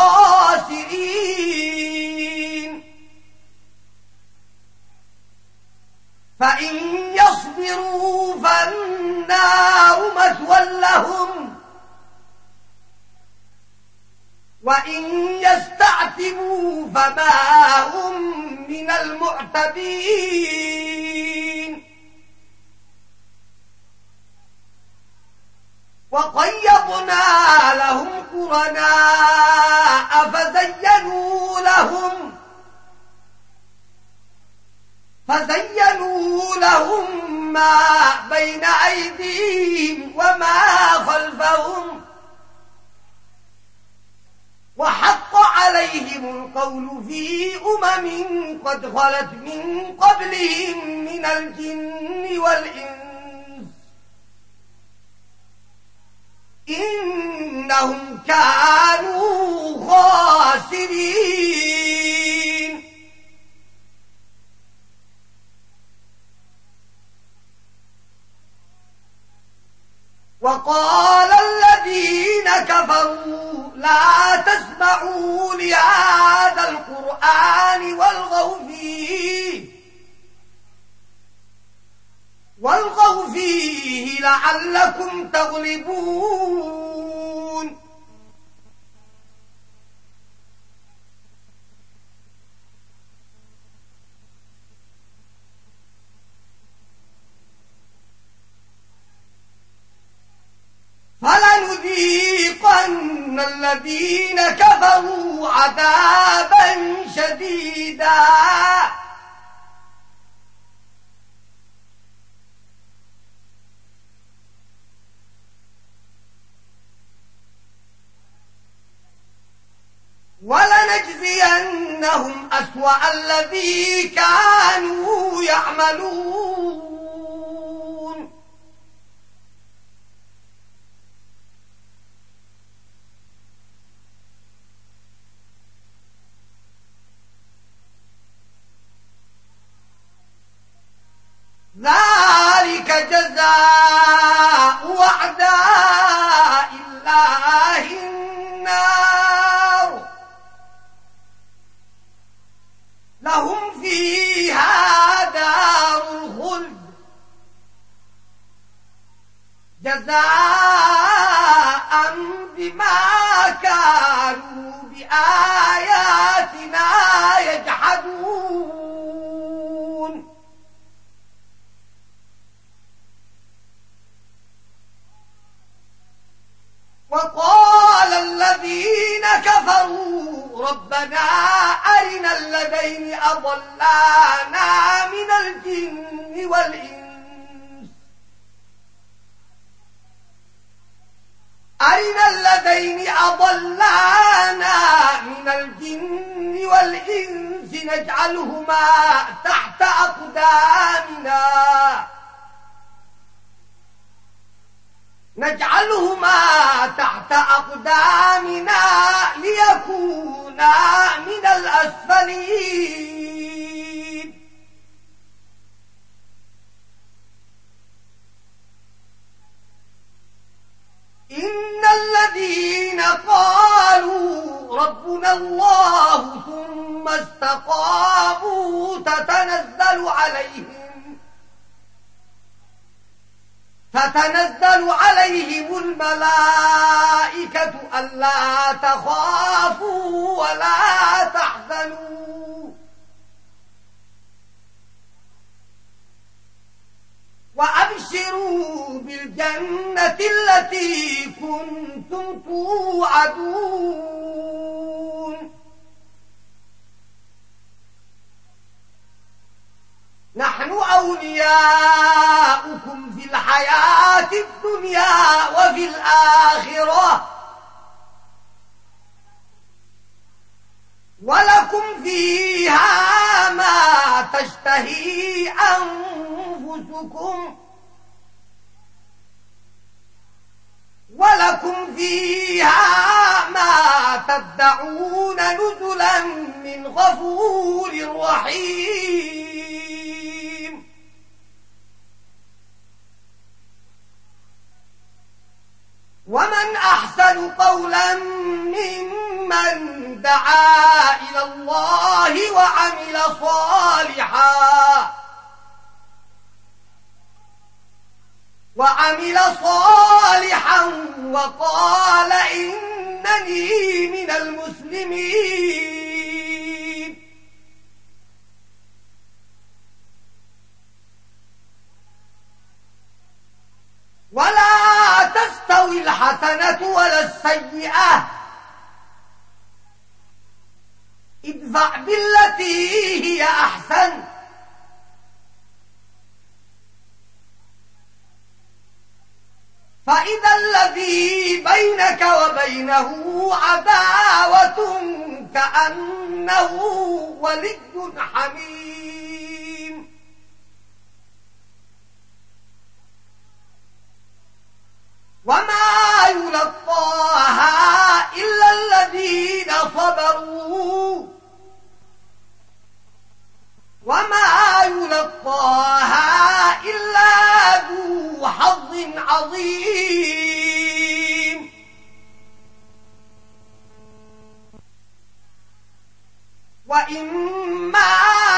الخاسرين. فإن يصبروا فالنار مثوى لهم وإن يستعتبوا فما هم من المعتبين. وقيضنا لهم قرناء فزينوا لهم ما بين أيديهم وما خلفهم وحق عليهم القول في قد خلت من قبلهم من الجن والإنس إنهم كانوا خاسرين. وقال الذين كفروا لا تسمعوا لهذا القرآن والغوا فيه لعلكم تغلبون. فلنذيقن الذين كفروا عذابا شديدا ولنجزينهم أسوأ الذي كانوا يعملون. ذلك جزاء أعداء الله النار لهم فيها دار الخلد جزاء بما كانوا بآياتنا يجحدون. وقال الذين كفروا ربنا أرنا الذين أضلانا من الجن والإنس نجعلهما تحت أقدامنا ليكونا من الأسفلين. إن الذين قالوا ربنا الله ثم استقاموا تتنزل عليهم الملائكة ألا تخافوا ولا تحزنوا وأبشروا بالجنة التي كنتم توعدون. نحن أولياؤكم في الحياة الدنيا وفي الآخرة ولكم فيها ما تشتهي أنفسكم ولكم فيها ما تدعون نزلا من غفور رحيم ومن أحسن قولا ممن دعا إلى الله وعمل صالحا وقال إنني من المسلمين ولا تستوي الحسنة ولا السيئة ادفع بالتي هي أحسن فإذا الذي بينك وبينه عداوة كأنه ولي حميم وما يلقاها إلا الذين صبروا وما يلقاها إلا ذو حظ عظيم وإما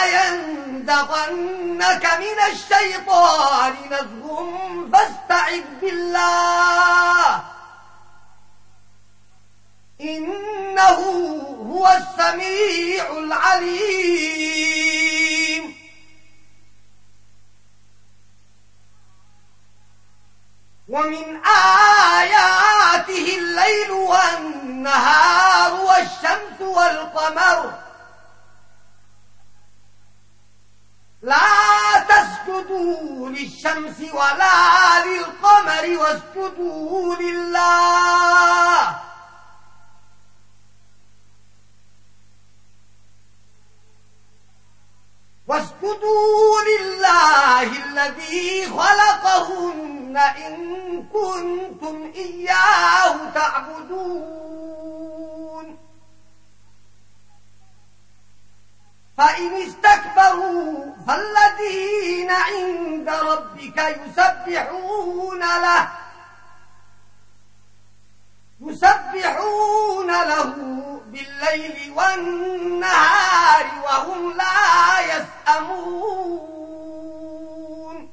ينزغنك من الشيطان نزغ فاستعذ بالله إنه هو السميع العليم ومن آياته الليل والنهار والشمس والقمر لا تسجدوا للشمس ولا للقمر واسجدوا لله الذي خلقهن إن كنتم إياه تعبدون فإن استكبروا فالذين عند ربك يسبحون له بالليل والنهار وهم لا يسأمون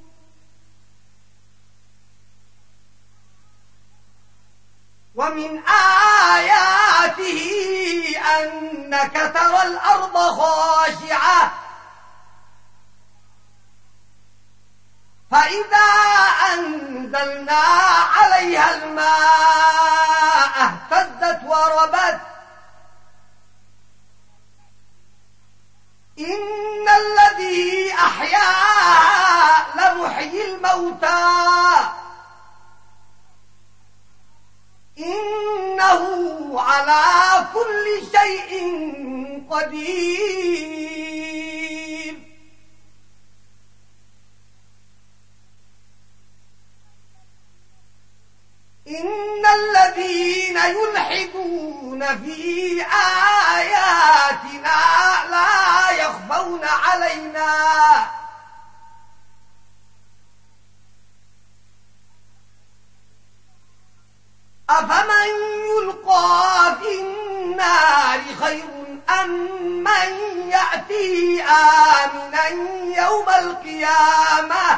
ومن آياته أنك ترى الأرض خاشعة فإذا أنزلنا عليها الماء اهتزت وربت إن الذي أحياها لمحيي الموتى إنه على كل شيء قدير إن الذين يلحدون في آياتنا لا يخفون علينا أفمن يلقى في النار خير أم من يأتي آمنا يوم القيامة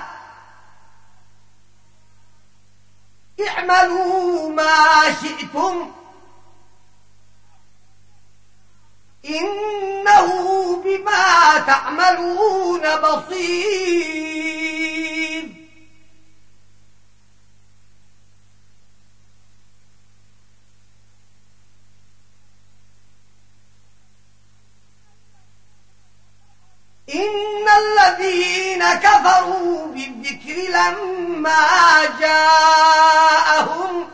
اعملوا ما شئتم إنه بما تعملون بصير إن الذين كفروا بالذكر لما جاءهم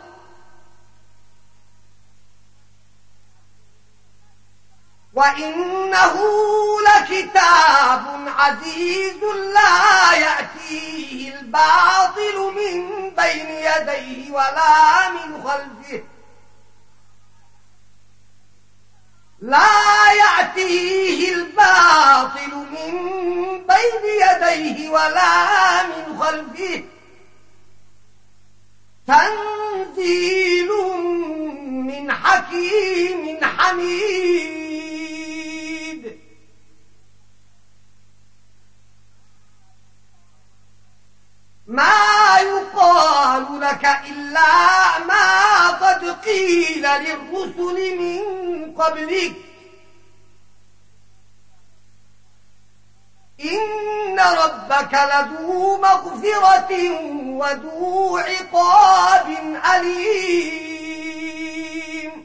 وإنه لكتاب عزيز لا يأتيه الباطل من بين يديه ولا من خلفه لا يأتيه الباطل من بين يديه ولا من خلفه تنزيل من حكيم حميد ما يقال لك إلا ما قد قيل للرسل من قبلك إن ربك لذو مغفرة وذو عقاب أليم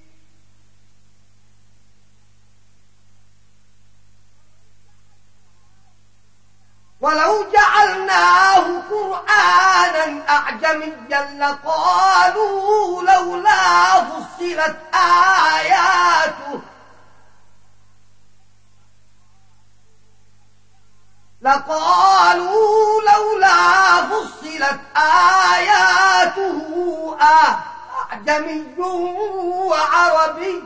ولو جعلناه قرآنا أعجميا لقالوا لولا فصلت آياته أعجمي وعربي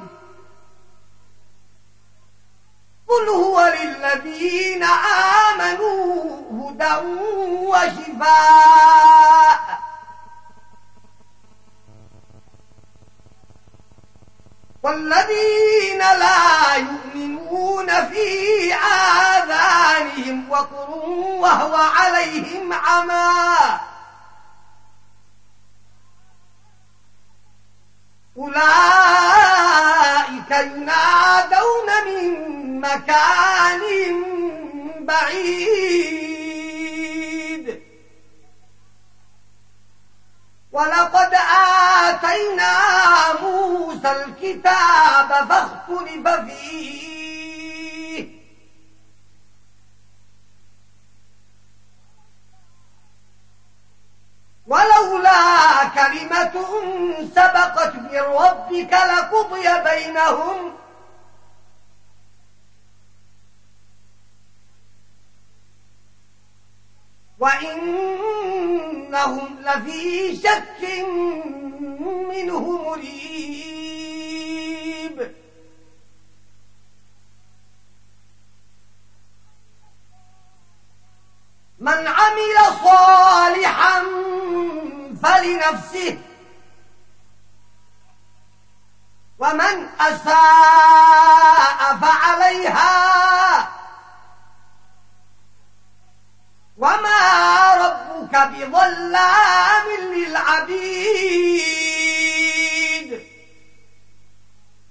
قل هو للذين آمنوا هدى وشفاء والذين لا يؤمنون في آذانهم وقر وهو عليهم عمى أولئك ينادون من مكان بعيد ولقد آتينا موسى الكتاب فاختلف فيه ولولا كلمة سبقت من ربك لقضي بينهم وإنهم لفي شك منه مريب من عمل صالحا فلنفسه ومن أساء فعليها وما ربك بظلام للعبيد